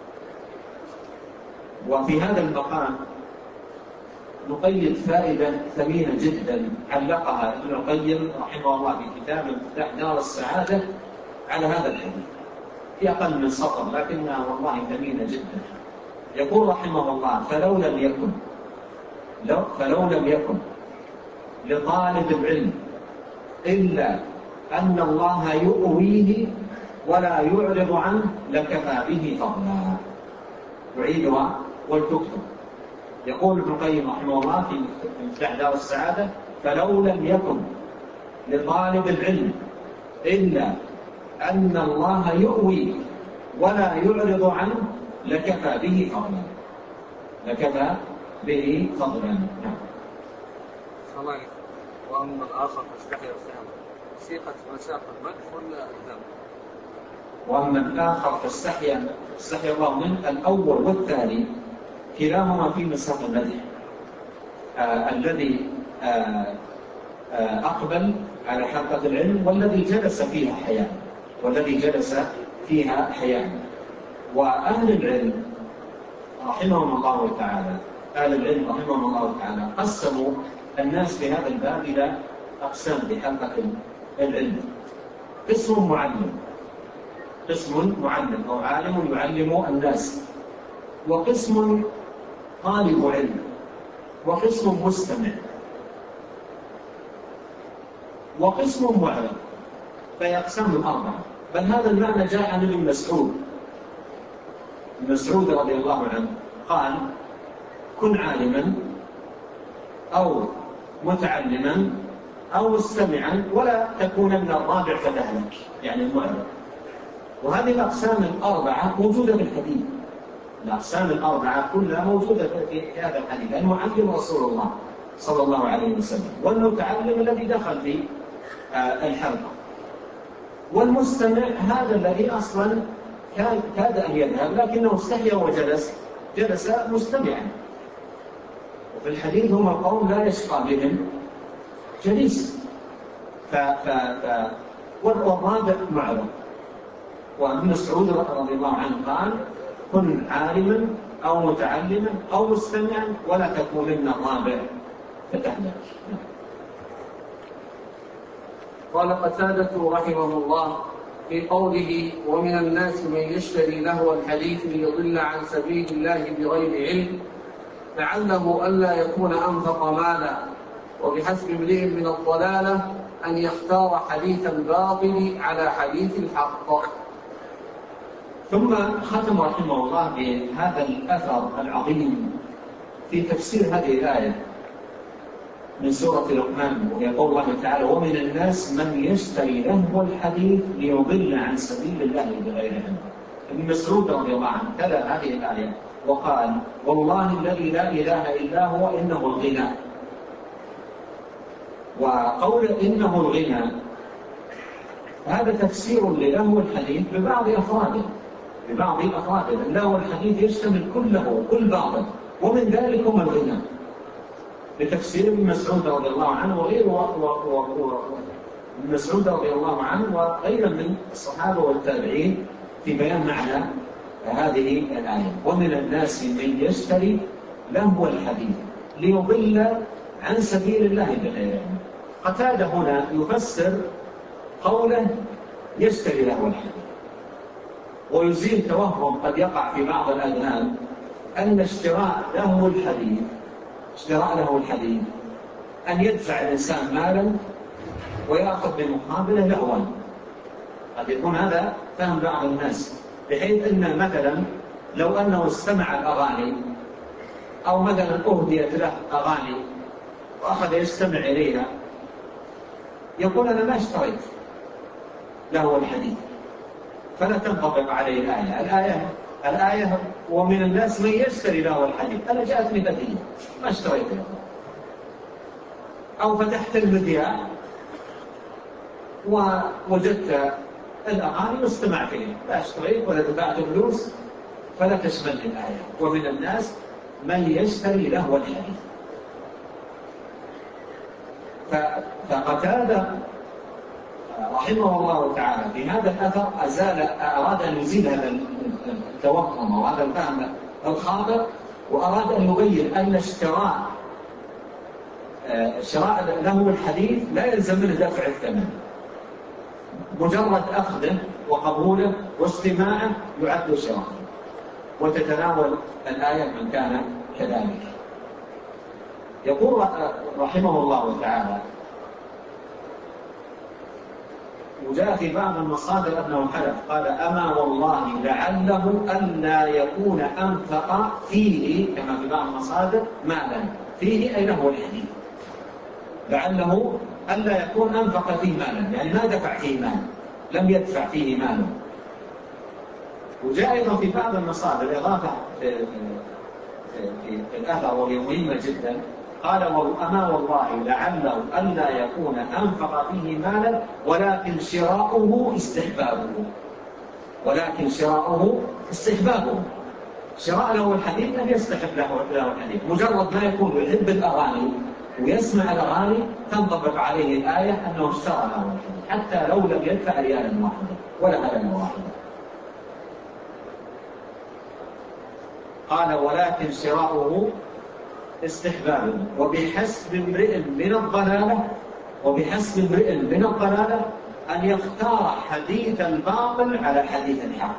Speaker 2: وفي هذا المقام نقيد فائدة ثمينة جدا علقها ابن القيم رحمه الله في كتاب مفتاح دار السعادة على هذا الحديث في أقل من سطر، لكنها والله ثمينة جدا. يقول رحمه الله فلو لم يكن لو فلو لم يكن لطالب العلم إلا أن الله يؤويه ولا يعرض عنه لكفى به فضلا. تعيدها ولتكتب. يقول ابن القيم رحمه الله في مفتاح دار السعادة فلو لم يكن لطالب العلم إلا أن الله يؤوي ولا يعرض عنه لكفى به فضلا. لكفى به فضلا. نعم.
Speaker 1: الله. وأما الآخر فاستحي واستحي سيقة وساق المدح ولا الذم؟
Speaker 2: وأما الآخر فاستحيا استحيا الله منه، الأول والثاني كلاهما في مساق المدح. آه الذي آه آه أقبل على حلقة العلم والذي جلس فيها حياة والذي جلس فيها حياة. وأهل العلم رحمهم الله تعالى أهل العلم رحمهم الله تعالى قسموا الناس في هذا الباب إلى أقسام في حلقة العلم. قسم معلم قسم معلم أو عالم يعلم الناس، وقسم طالب علم، وقسم مستمع، وقسم معلم. فهي أقسام الأربعة. بل هذا المعنى جاء عن ابن مسعود ابن مسعود رضي الله عنه قال: كن عالما أو متعلما أو مستمعا ولا تكونن الرابع فتهلك، يعني المعلم. وهذه الأقسام الأربعة موجودة في الحديث. الأقسام الأربعة كلها موجودة في هذا الحديث. المعلم رسول الله صلى الله عليه وسلم، والمتعلم الذي دخل في الحلقة، والمستمع هذا الذي أصلا كان كاد أن يذهب لكنه استحيا وجلس جلس مستمعا. وفي الحديث هم قوم لا يشقى بهم جليس. ف... ف... ف... والرابع معلم. وابن مسعود رضي الله عنه قال: كن عالما أو متعلما أو مستمعا ولا تكونن الرابع فتهلك.
Speaker 1: قال قتادة رحمه الله في قوله: ومن الناس من يشتري لهو الحديث ليضل عن سبيل الله بغير علم، لعله ألا يكون أنفق مالا، وبحسب امرئ من الضلالة أن يختار حديث الباطل على حديث الحق.
Speaker 2: ثم ختم رحمه الله بهذا الأثر العظيم في تفسير هذه الآية من سورة لقمان، وهي قول الله تعالى: ومن الناس من يشتري لهو الحديث ليضل عن سبيل الله بغير علم. ابن مسعود رضي الله عنه تلا هذه الآية وقال: والله الذي لا إله إلا هو إنه الغنى. وقول إنه الغنى هذا تفسير للهو الحديث ببعض أفراده ببعض أفراده اللهو الحديث يشتمل كله كل باطل، ومن ذلك هم الغنى، بتفسير ابن مسعود رضي الله عنه وغير ابن مسعود رضي الله عنه وغير من الصحابة والتابعين في بيان معنى هذه الآية: ومن الناس من يشتري لهو الحديث ليضل عن سبيل الله بغير علم. قتادة هنا يفسر قوله يشتري لهو الحديث، ويزيل توهم قد يقع في بعض الأذهان أن اشتراء لهو الحديث اشتراء له الحديث أن يدفع الإنسان مالا ويأخذ بمقابله لهوا. قد يكون هذا فهم بعض الناس، بحيث أن مثلا لو أنه استمع الأغاني أو مثلا أهديت له أغاني وأخذ يستمع إليها يقول: أنا ما اشتريت لهو الحديث، فلا تنطبق عليه الآية. الآية الآية ومن الناس من يشتري لهو الحديث، أنا جاءتني بديهة ما اشتريته. أو فتحت المذياع ووجدت الأغاني واستمعت إليه، لا اشتريت ولا دفعت فلوس، فلا تشمل الآية ومن الناس من يشتري لهو الحديث. فقتادة رحمه الله تعالى في هذا الأثر أزال أراد أن يزيل هذا التوهم وهذا الفهم الخاطئ، وأراد أن يبين أن اشتراء شراء له الحديث لا يلزم منه دفع الثمن، مجرد أخذه وقبوله واستماعه يعد شراء، وتتناول الآية من كان كذلك. يقول رحمه الله تعالى: وجاء في بعض المصادر أنه حلف قال: أما والله لعله ألا يكون أنفق فيه، كما في بعض المصادر، مالا فيه أي له الحديث، لعله ألا يكون أنفق فيه مالا، يعني ما دفع فيه مال، لم يدفع فيه مالا. وجاء أيضا في بعض المصادر إضافة في, في, في, في الأثر وهي مهمة جدا، قال أما والله لعله ألا يكون أنفق فيه مالا ولكن شراؤه استحبابه ولكن شراؤه استحبابه شراء له الحديث أن يستحب له الحديث. مجرد ما يكون يحب الأغاني ويسمع الأغاني تنطبق عليه الآية أنه اشترى له الحديث حتى لو لم يدفع ريالا واحدا ولا هدما واحدا. قال ولكن شراؤه استحبابه وبحسب امرئ من الضلالة وبحسب امرئ من الضلالة أن يختار حديث الباطل على حديث الحق.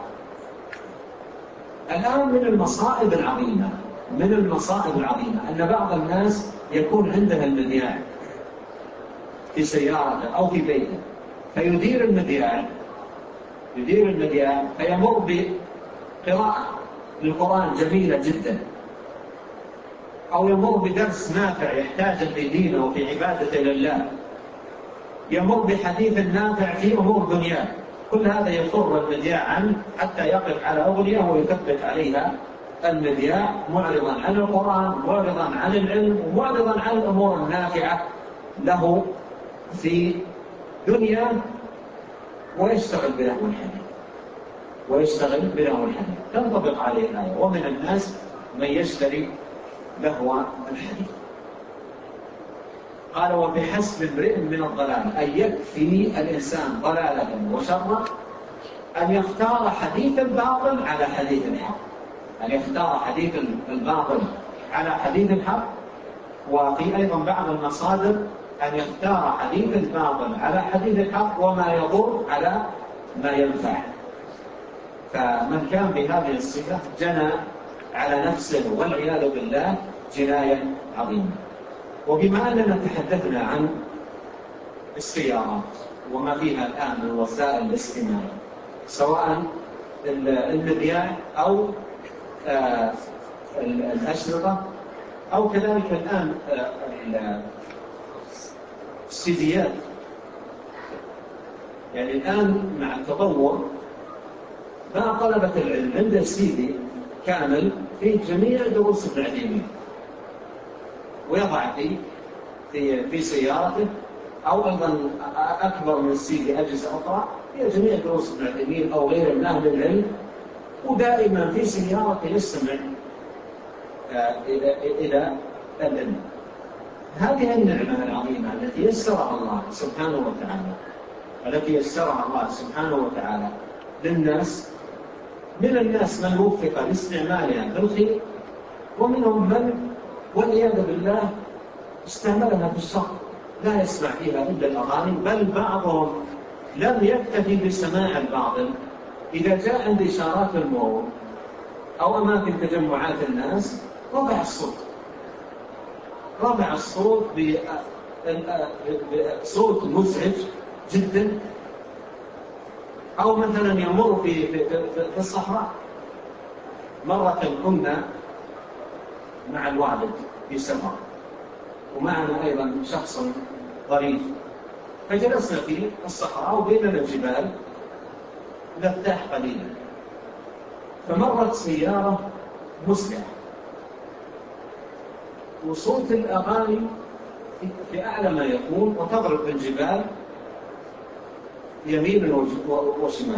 Speaker 2: الآن من المصائب العظيمة من المصائب العظيمة أن بعض الناس يكون عنده المذياع في سيارته أو في بيته فيدير المذياع يدير المذياع فيمر بقراءة للقرآن جميلة جدا أو يمر بدرس نافع يحتاج في دينه وفي عبادته لله، يمر بحديث نافع في أمور دنياه، كل هذا يفر المذياع عنه حتى يقف على أغنية ويثبت عليها المذياع معرضا عن القرآن معرضا عن العلم ومعرضا عن الأمور النافعة له في دنيا ويشتغل بلهو الحديث ويشتغل بلهو الحديث تنطبق عليه الآية ومن الناس من يشتري لهو الحديث. قال وبحسب امرئ من الضلال أن يكفي الإنسان ضلالة وشرا أن يختار حديث الباطل على حديث الحق أن يختار حديث الباطل على حديث الحق. وفي أيضا بعض المصادر أن يختار حديث الباطل على حديث الحق وما يضر على ما ينفع. فمن كان بهذه الصفة جنى على نفسه والعياذ بالله جناية عظيمة. وبما أننا تحدثنا عن السيارات وما فيها الآن من وسائل الاستماع سواء المذياع أو الأشرطة أو كذلك الآن السيديات، يعني الآن مع التطور بقى طلبة العلم عنده سيدي كامل في جميع دروس ابن عثيمين ويضع فيه في في سيارته أو أيضا أكبر من السيدي أجهزة أخرى هي جميع دروس ابن عثيمين أو غيره من أهل العلم، ودائما في سيارته يستمع إلى العلم. هذه النعمة العظيمة التي يسرها الله سبحانه وتعالى التي يسرها الله سبحانه وتعالى للناس، من الناس من وفق لاستعمالها بالخير ومنهم من والعياذ بالله استعملها بالشر لا يسمع فيها إلا الأغاني، بل بعضهم لم يكتفي بسماع الباطل إذا جاء عند إشارات المرور أو أماكن تجمعات الناس رفع الصوت رفع الصوت بصوت مزعج جدا. أو مثلا يمر في, في, في الصحراء. مرة كنا مع الوالد في سفر ومعنا أيضا شخص ظريف فجلسنا في الصحراء وبيننا الجبال نرتاح قليلا فمرت سيارة مسرعة وصوت الأغاني في أعلى ما يكون وتضرب الجبال يمينا وشمالا.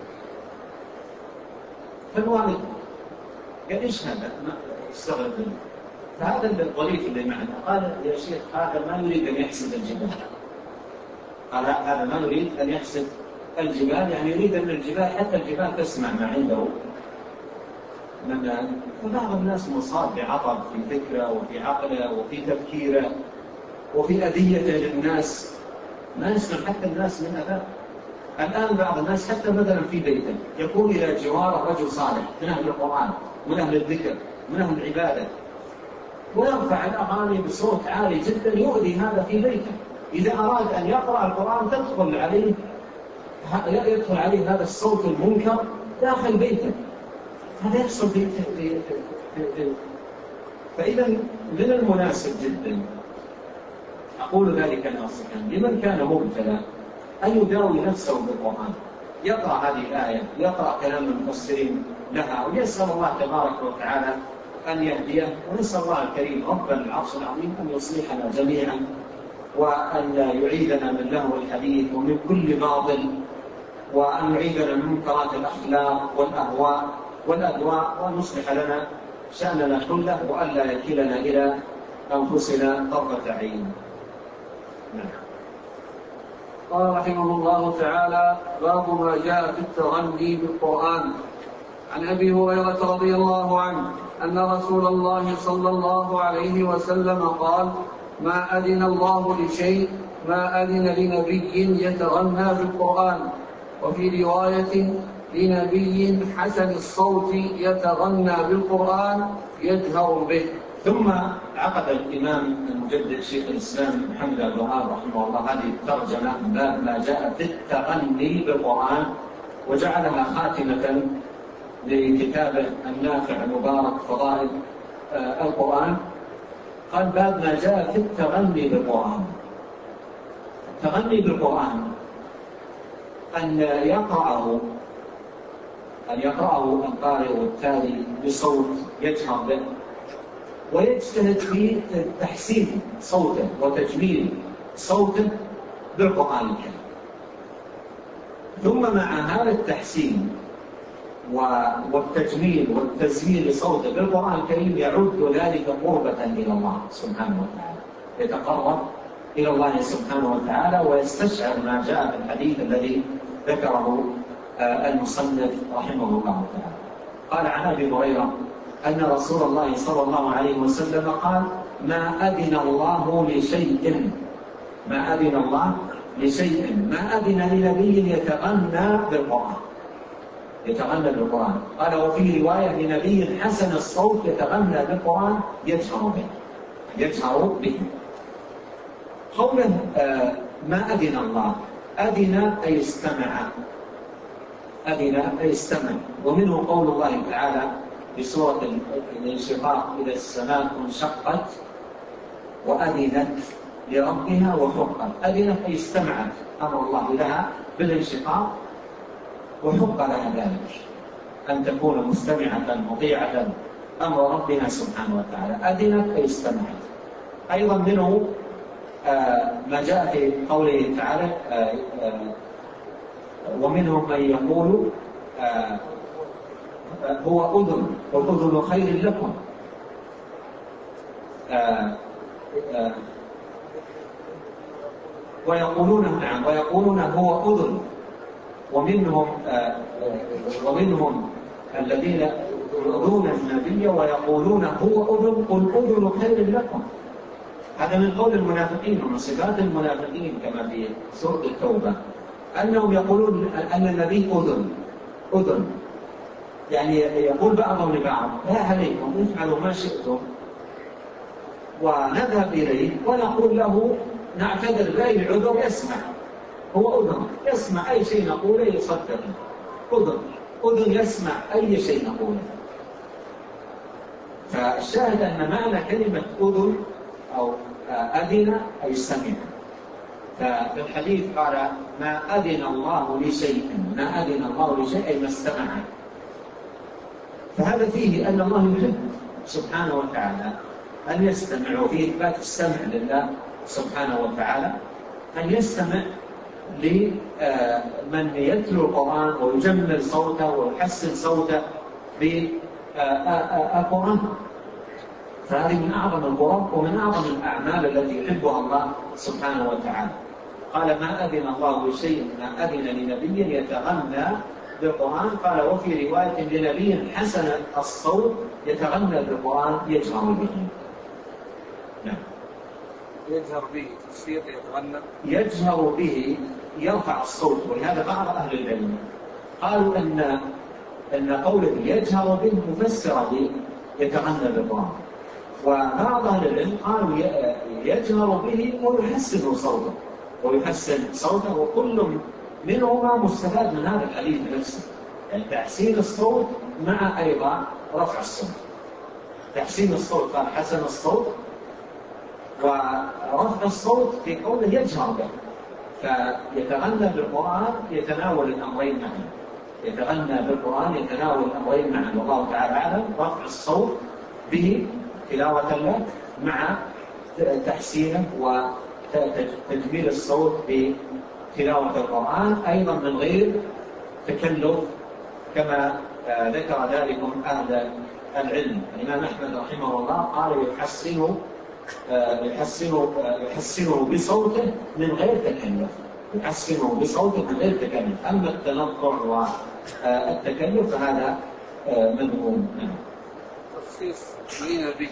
Speaker 2: فالوالد قال إيش هذا؟ استغرب منه. فهذا الظريف اللي معنا قال يا شيخ هذا ما نريد أن يحسد الجبال. قال هذا ما نريد أن يحسد الجبال، يعني يريد أن الجبال حتى الجبال تسمع ما عنده. فبعض الناس مصاب بعطب في فكره وفي عقله وفي تفكيره وفي أذيته للناس ما يسمع حتى الناس من أذى. الآن بعض الناس حتى مثلا في بيته يكون إلى جواره رجل صالح من أهل القرآن من أهل الذكر من أهل العبادة ويرفع الأغاني بصوت عالي جدا يؤذي هذا في بيته. إذا أراد أن يقرأ القرآن تدخل عليه يدخل عليه هذا الصوت المنكر داخل بيته. هذا يحصل في في في فإذا من المناسب جدا أقول ذلك ناصحا لمن كان مبتلى أن يداوي نفسه بالقرآن، يقرأ هذه الآية يقرأ كلام المفسرين لها ويسأل الله تبارك وتعالى أن يهديه، ونسأل الله الكريم رب العرش العظيم أن يصلحنا جميعا، وأن يعيدنا من لهو الحديث ومن كل باطل، وأن يعيدنا من منكرات الأخلاق والأهواء والأدواء، وأن يصلح لنا شأننا كله، وأن لا يكلنا إلى أنفسنا طرفة عين. نعم.
Speaker 1: قال رحمه الله تعالى: باب ما جاء في التغني بالقرآن. عن أبي هريرة رضي الله عنه أن رسول الله صلى الله عليه وسلم قال: ما أذن الله لشيء ما أذن لنبي يتغنى بالقرآن. وفي رواية: لنبي حسن الصوت يتغنى بالقرآن يجهر به.
Speaker 2: ثم عقد الإمام المجدد شيخ الإسلام محمد بن عبد الوهاب رحمه الله هذه الترجمة باب ما جاء في التغني بالقرآن، وجعلها خاتمة لكتابه النافع المبارك فضائل آه القرآن. قال: باب ما جاء في التغني بالقرآن. التغني بالقرآن أن يقرأه أن يقرأه القارئ والتالي بصوت يجهر به، ويجتهد في تحسين صوته وتجميل صوته بالقرآن الكريم. ثم مع هذا التحسين والتجميل والتزيين لصوته بالقرآن الكريم يعد ذلك قربة إلى الله سبحانه وتعالى، يتقرب إلى الله سبحانه وتعالى ويستشعر ما جاء في الحديث الذي ذكره المصنف رحمه الله تعالى. قال عن أبي هريرة أن رسول الله صلى الله عليه وسلم قال: ما أذن الله لشيء ما أذن الله لشيء ما أذن لنبي يتغنى بالقرآن يتغنى بالقرآن قال: وفي رواية: لنبي حسن الصوت يتغنى بالقرآن يجهر به يجهر به قوله آه ما أذن الله، أذن أي استمع أذن أي استمع ومنه قول الله تعالى في سورة الانشقاق: إذا السماء انشقت وأذنت لربها وحقت. أذنت أي استمعت أمر الله لها بالانشقاق، وحق لها ذلك أن تكون مستمعة مطيعة أمر ربنا سبحانه وتعالى. أذنت أي استمعت. أيضا منه آه ما جاء في قوله تعالى: آه آه ومنهم من يقول آه هو أذن والأذن خير لكم. آه آه ويقولون نعم ويقولون هو أذن. ومنهم آه ومنهم الذين يؤذون النبي ويقولون هو أذن قل أذن خير لكم. هذا من قول المنافقين ومن صفات المنافقين كما في سورة التوبة، أنهم يقولون أن النبي أذن أذن يعني يقول بعضهم لبعض: لا عليكم افعلوا ما شئتم، ونذهب إليه ونقول له نعتذر له العذر يسمع. هو أذن يسمع أي شيء نقوله يصدق. أذن أذن يسمع أي شيء نقوله. فالشاهد أن معنى كلمة أذن أو أذن أي سمع. ففي الحديث قال: ما أذن الله لشيء ما أذن الله لشيء أي ما استمع. فهذا فيه أن الله يحب سبحانه وتعالى أن يستمع، وفيه إثبات السمع لله سبحانه وتعالى، أن يستمع لمن يتلو القرآن ويجمل صوته ويحسن صوته بالقرآن. فهذه من أعظم القرب ومن أعظم الأعمال التي يحبها الله سبحانه وتعالى. قال: ما أذن الله لشيء ما أذن لنبي يتغنى بالقرآن. قال: وفي رواية: لنبي حسن الصوت يتغنى بالقرآن يجهر به. نعم.
Speaker 1: يجهر به تفسير يتغنى
Speaker 2: يجهر به يرفع الصوت. ولهذا بعض أهل العلم قالوا أن أن قوله يجهر به مفسر يتغنى بالقرآن، وبعض أهل العلم قالوا يجهر به ويحسن صوته ويحسن صوته وكل منهما مستفاد من هذا الحديث نفسه، يعني تحسين الصوت مع أيضا رفع الصوت. تحسين الصوت قال حسن الصوت، ورفع الصوت في قوله يجهر به. فيتغنى بالقرآن يتناول الأمرين معا يتغنى بالقرآن يتناول الأمرين معا والله تعالى أعلم. رفع الصوت به تلاوة له مع تحسينه وتجميل الصوت بتلاوة القرآن أيضا من غير تكلف كما ذكر ذلك أهل العلم. الإمام أحمد رحمه الله قال يحسنه يحسنه يحسنه بصوته من غير تكلف، يحسنه بصوته من غير تكلف. أما التنطع والتكلف فهذا مذموم.
Speaker 1: تخصيص مين به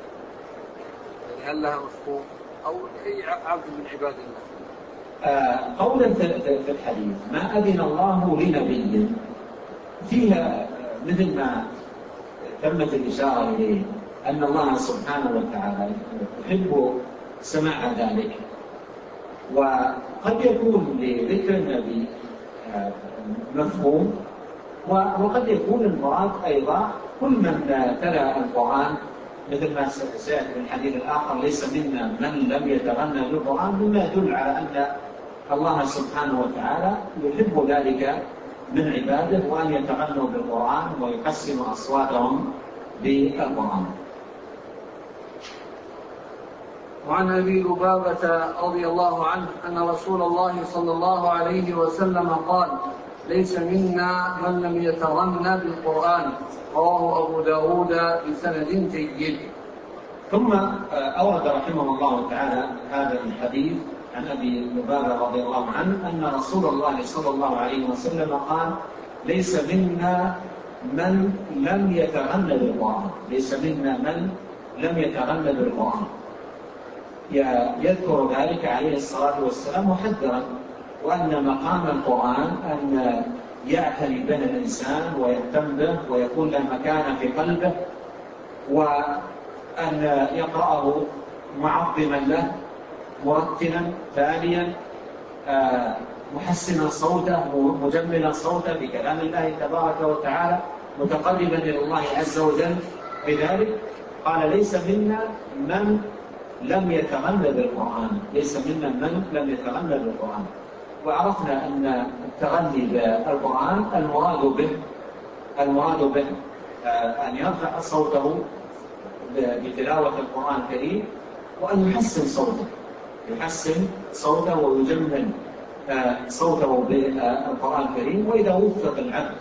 Speaker 1: هل لها مفهوم أو أي عبد من عباد الله؟
Speaker 2: قولا في الحديث ما أذن الله لنبي فيها مثل ما تمت الإشارة إليه أن الله سبحانه وتعالى يحب سماع ذلك، وقد يكون لذكر النبي مفهوم، وقد يكون المراد أيضا كل من تلا القرآن مثل ما سيأتي في الحديث الآخر ليس منا من لم يتغنى بالقرآن، مما يدل على أن الله سبحانه وتعالى يحب ذلك من عباده وأن يتغنوا بالقرآن ويحسنوا أصواتهم بالقرآن.
Speaker 1: وعن أبي لبابة رضي الله عنه أن رسول الله صلى الله عليه وسلم قال ليس منا من لم يتغنى بالقرآن، رواه أبو داود بسند جيد.
Speaker 2: ثم أورد رحمه الله تعالى هذا الحديث عن أبي لبابة رضي الله عنه أن رسول الله صلى الله عليه وسلم قال ليس منا من لم يتغنى بالقرآن، ليس منا من لم يتغنى بالقرآن. يذكر ذلك عليه الصلاة والسلام محذرا، وأن مقام القرآن أن يعتني به الإنسان ويهتم به ويكون له مكانة في قلبه، وأن يقرأه معظما له مرتلا ثانيا محسنا صوته مجملا صوته بكلام الله تبارك وتعالى متقربا إلى الله عز وجل بذلك. قال ليس منا من لم يتغنى بالقرآن، ليس منا من لم يتغنى بالقرآن. وعرفنا أن التغني بالقرآن المراد به المراد به أن يرفع صوته بتلاوة القرآن الكريم وأن يحسن صوته يحسن صوته ويجمل صوته بالقرآن الكريم. وإذا وفق العبد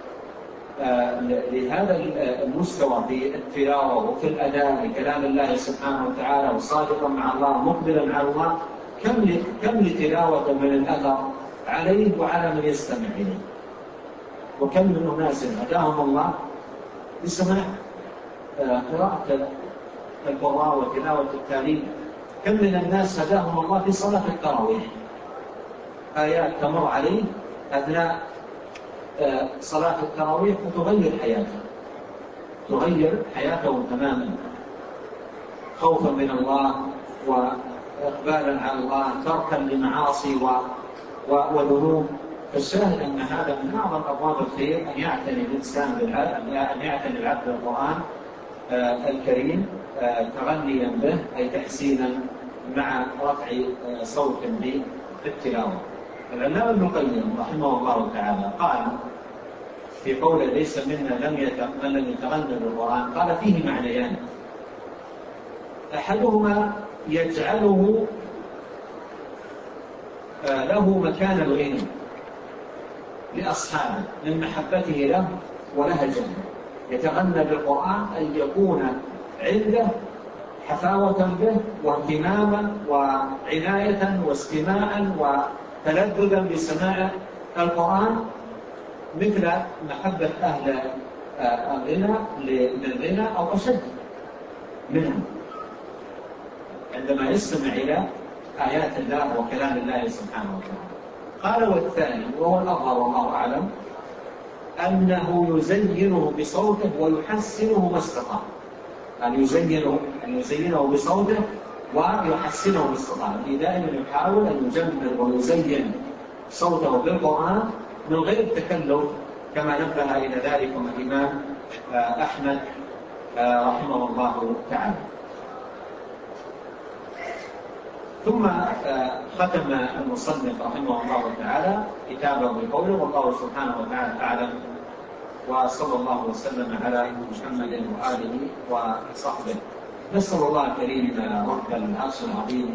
Speaker 2: لهذا المستوى في التلاوة وفي الأداء لكلام الله سبحانه وتعالى وصادقا مع الله مقبلا على الله، كم كم لتلاوة من الأثر عليه وعلى من يستمع إليه. وكم من أناس هداهم الله بسماع قراءة القرآن وتلاوة التعليم. كم من الناس هداهم الله في صلاة التراويح، آيات تمر عليه أثناء صلاة التراويح وتغير حياته تغير حياته تماما، خوفا من الله وإقبالا على الله، تركا لمعاصي وذنوب. فالشاهد أن هذا من أعظم أبواب الخير أن يعتني الإنسان أن يعتني العبد بالقرآن الكريم تغنيا به أي تحسينا مع رفع صوت بالتلاوة. العلامة ابن القيم رحمه الله تعالى قال في قوله ليس منا من لم يتغنى بالقرآن قال فيه معنيان: أحدهما يجعله له مكان الغنى لأصحابه من محبته له ولهجه، يتغنى بالقرآن أن يكون عنده حفاوة به واهتماما وعناية واستماعا وتلذذا بسماع القرآن مثل محبة أهل الغنى للغنى أو أشد منهم عندما يستمع إلى آيات الله وكلام الله سبحانه وتعالى. قال والثاني وهو الأظهر والله أعلم أنه يزينه بصوته ويحسنه ما استطاع، أن يزينه أن يزينه بصوته ويحسنه ما استطاع. دائما يحاول أن يجمل ويزين صوته بالقرآن من غير تكلف كما نبه إلى ذلك الإمام أحمد رحمه الله تعالى. ثم ختم المصنف رحمه الله تعالى كتابه بقوله: والله سبحانه وتعالى أعلم وصلى الله وسلم على محمد وآله وصحبه. نسأل الله الكريم رب العرش العظيم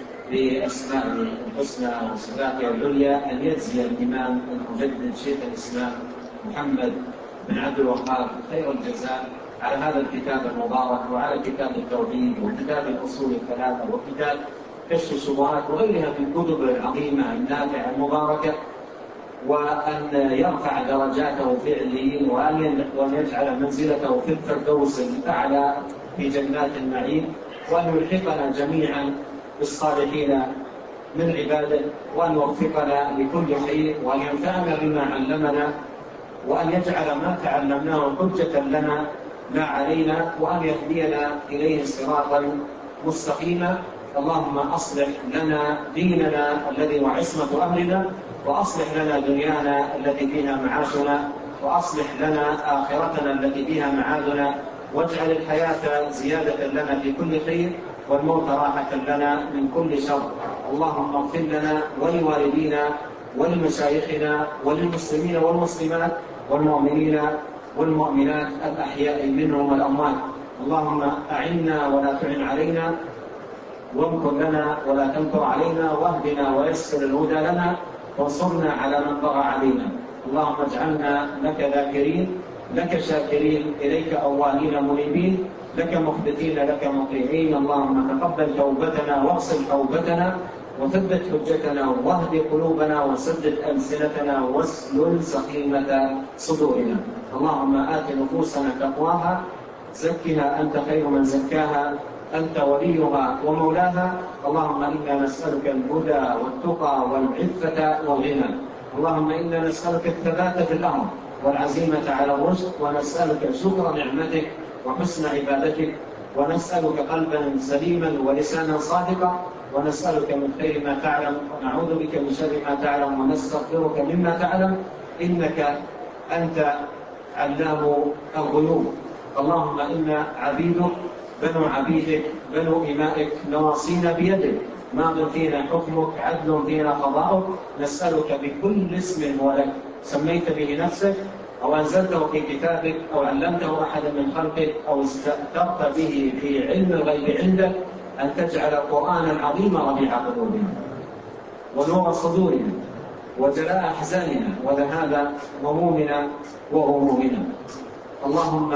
Speaker 2: بأسمائه الحسنى وصفاته العليا أن يجزي الإمام المجدد شيخ الإسلام محمد بن عبد الوهاب خير الجزاء على هذا الكتاب المبارك، وعلى كتاب التوحيد وكتاب الأصول الثلاثة وكتاب كشف الشبهات وغيرها من الكتب العظيمة النافعة المباركة، وأن يرفع درجاته في عليين، وأن يجعل منزلته في الفردوس الأعلى في جنات النعيم، وأن يلحقنا جميعا بالصالحين من عباده، وأن يوفقنا لكل خير، وأن ينفعنا بما علمنا، وأن يجعل ما تعلمناه حجة لنا لا علينا، وأن يهدينا إليه صراطا مستقيما. اللهم أصلح لنا ديننا الذي هو عصمة أمرنا، وأصلح لنا دنيانا التي فيها معاشنا، وأصلح لنا آخرتنا التي فيها معادنا، واجعل الحياة زيادة لنا في كل خير، والموت راحة لنا من كل شر. اللهم اغفر لنا ولوالدينا ولمشايخنا وللمسلمين والمسلمات والمؤمنين والمؤمنات الأحياء منهم والأموات. اللهم أعنا ولا تعن علينا، وامكر لنا ولا تمكر علينا، واهدنا ويسر الهدى لنا، وانصرنا على من بغى علينا. اللهم اجعلنا لك ذاكرين، لك شاكرين، إليك أواهين منيبين، لك مخبتين، لك مطيعين. اللهم تقبل توبتنا واغسل توبتنا، وثبت حجتنا، واهد قلوبنا، وسدد ألسنتنا، واسلل سخيمة صدورنا. اللهم آت نفوسنا تقواها، زكها أنت خير من زكاها، أنت وليها ومولاها. اللهم إنا نسألك الهدى والتقى والعفة والغنى. اللهم إنا نسألك الثبات في الأمر والعزيمة على الرشد، ونسألك شكر نعمتك وحسن عبادتك، ونسألك قلبا سليما ولسانا صادقا، ونسألك من خير ما تعلم، ونعوذ بك من شر ما تعلم، ونستغفرك مما تعلم، إنك أنت علام الغيوب. اللهم إنا عبيدك بنو عبيدك بنو إمائك، نواصينا بيدك، ماض فينا حكمك، عدل فينا قضاؤك. نسألك بكل اسم هو لك سميت به نفسك، أو أنزلته في كتابك، أو علمته أحدا من خلقك، أو استأثرت به في علم الغيب عندك، أن تجعل القرآن العظيم ربيع قلوبنا ونور صدورنا وجلاء أحزاننا وذهاب همومنا وغمومنا. اللهم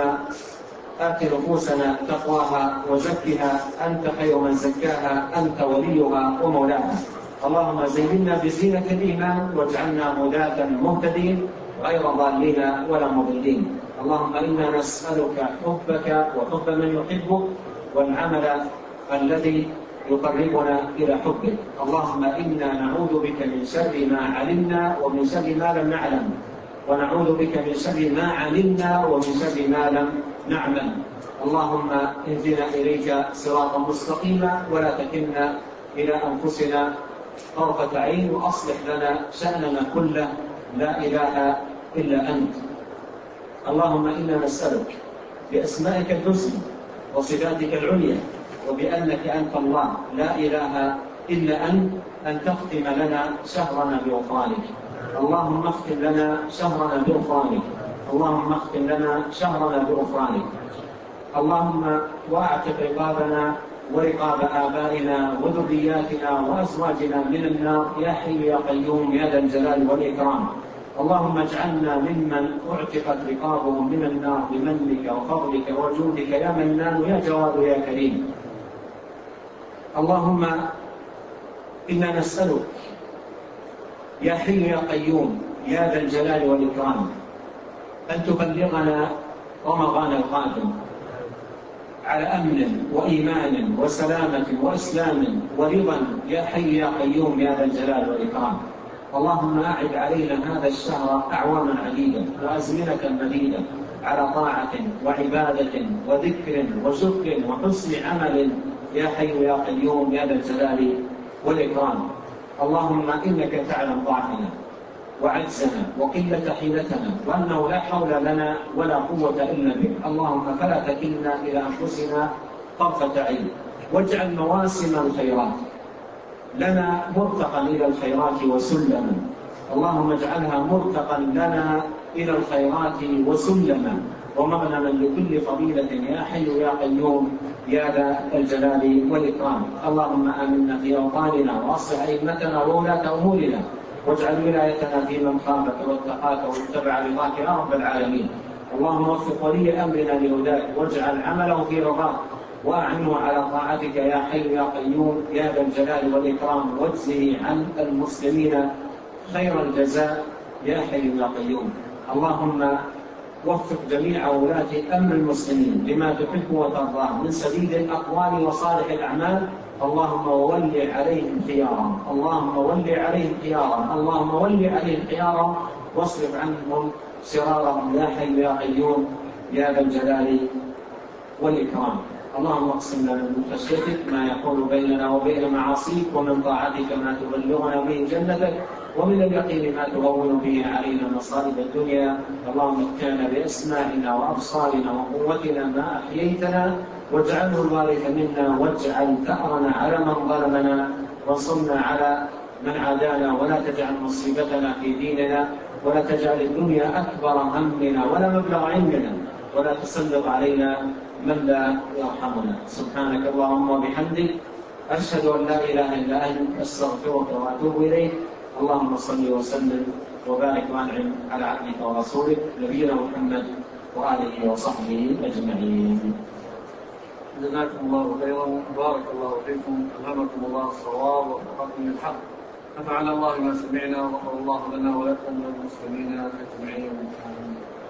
Speaker 2: آت نفوسنا تقواها وزكها، أنت خير من زكاها، أنت وليها ومولاها. اللهم زينا بزينة الإيمان، واجعلنا هداة مهتدين غير ضالين ولا مضلين. اللهم إنا نسألك حبك وحب من يحبك، والعمل الذي يقربنا إلى حبك. اللهم إنا نعوذ بك من شر ما علمنا ومن شر ما لم نعلم، ونعوذ بك من شر ما علمنا ومن شر ما لم نعمل. اللهم اهدنا إليك صراطا مستقيما، ولا تكلنا إلى أنفسنا طرفة عين، وأصلح لنا شأننا كله، لا إله إلا أنت. اللهم إنا نسألك بأسمائك الحسنى وصفاتك العليا، وبأنك أنت الله لا إله إلا أنت، أن تختم لنا شهرنا بغفرانك. اللهم اختم لنا شهرنا بغفرانك، اللهم اختم لنا شهرنا بغفرانك. اللهم واعتق رقابنا ورقاب آبائنا وذرياتنا وأزواجنا من النار، يا حي يا قيوم يا ذا الجلال والإكرام. اللهم اجعلنا ممن اعتقت رقابهم من النار بمنك وفضلك وجودك يا منان يا جواد يا كريم. اللهم إنا نسألك يا حي يا قيوم يا ذا الجلال والإكرام أن تبلغنا رمضان القادم على أمن وإيمان وسلامة وإسلام ورضا، يا حي يا قيوم يا ذا الجلال والإكرام. اللهم أعد علينا هذا الشهر أعواما عديدة وأزمنة مديدة على طاعة وعبادة وذكر وشكر وحسن عمل، يا حي يا قيوم يا ذا الجلال والإكرام. اللهم إنك تعلم ضعفنا وعجزنا وقلة حيلتنا، وأنه لا حول لنا ولا قوة إلا بك. اللهم فلا تكلنا إلى أنفسنا طرفة عين، واجعل مواسم الخيرات لنا مرتقا إلى الخيرات وسلما. اللهم اجعلها مرتقا لنا إلى الخيرات وسلما ومغنما لكل فضيلة يا حي يا قيوم يا ذا الجلال والإكرام. اللهم آمنا في أوطاننا وأصلح أئمتنا وولاة أمورنا واجعل ولايتنا في من خافك واتقاك واتبع رضاك يا رب العالمين. اللهم وفق ولي أمرنا لهداك واجعل عمله في رضاك وأعنه على طاعتك يا حي يا قيوم يا ذا الجلال والإكرام واجزه عن المسلمين خير الجزاء يا حي يا قيوم. اللهم وفق جميع ولاة أمر المسلمين لما تحب وترضاه من سديد الأقوال وصالح الأعمال. اللهم ول عليهم خيارا اللهم ول عليهم خيارا اللهم ول عليهم خيارا واصرف عنهم شرارهم يا حي يا قيوم يا ذا الجلال والإكرام. اللهم اقسم لنا من خشيتك ما يحول بيننا وبين معاصيك ومن طاعتك ما تبلغنا به جنتك ومن اليقين ما تهون به علينا مصائب الدنيا. اللهم اتنا بأسماعنا وأبصارنا وقوتنا ما أحييتنا واجعله الوارث منا واجعل ثأرنا على من ظلمنا وانصرنا على من عادانا ولا تجعل مصيبتنا في ديننا ولا تجعل الدنيا أكبر همنا ولا مبلغ علمنا ولا تسلط علينا من لا يرحمنا. سبحانك اللهم وبحمدك أشهد أن لا إله إلا أنت أستغفرك وأتوب إليك. اللهم صل وسلم وبارك وأنعم على عبدك ورسولك نبينا محمد وآله وصحبه أجمعين.
Speaker 1: جزاكم الله خيرا بارك الله فيكم ألهمكم الله الصواب ووفقكم للحق. نفعنا الله ما سمعنا وغفر الله لنا ولكم وللمسلمين أجمعين.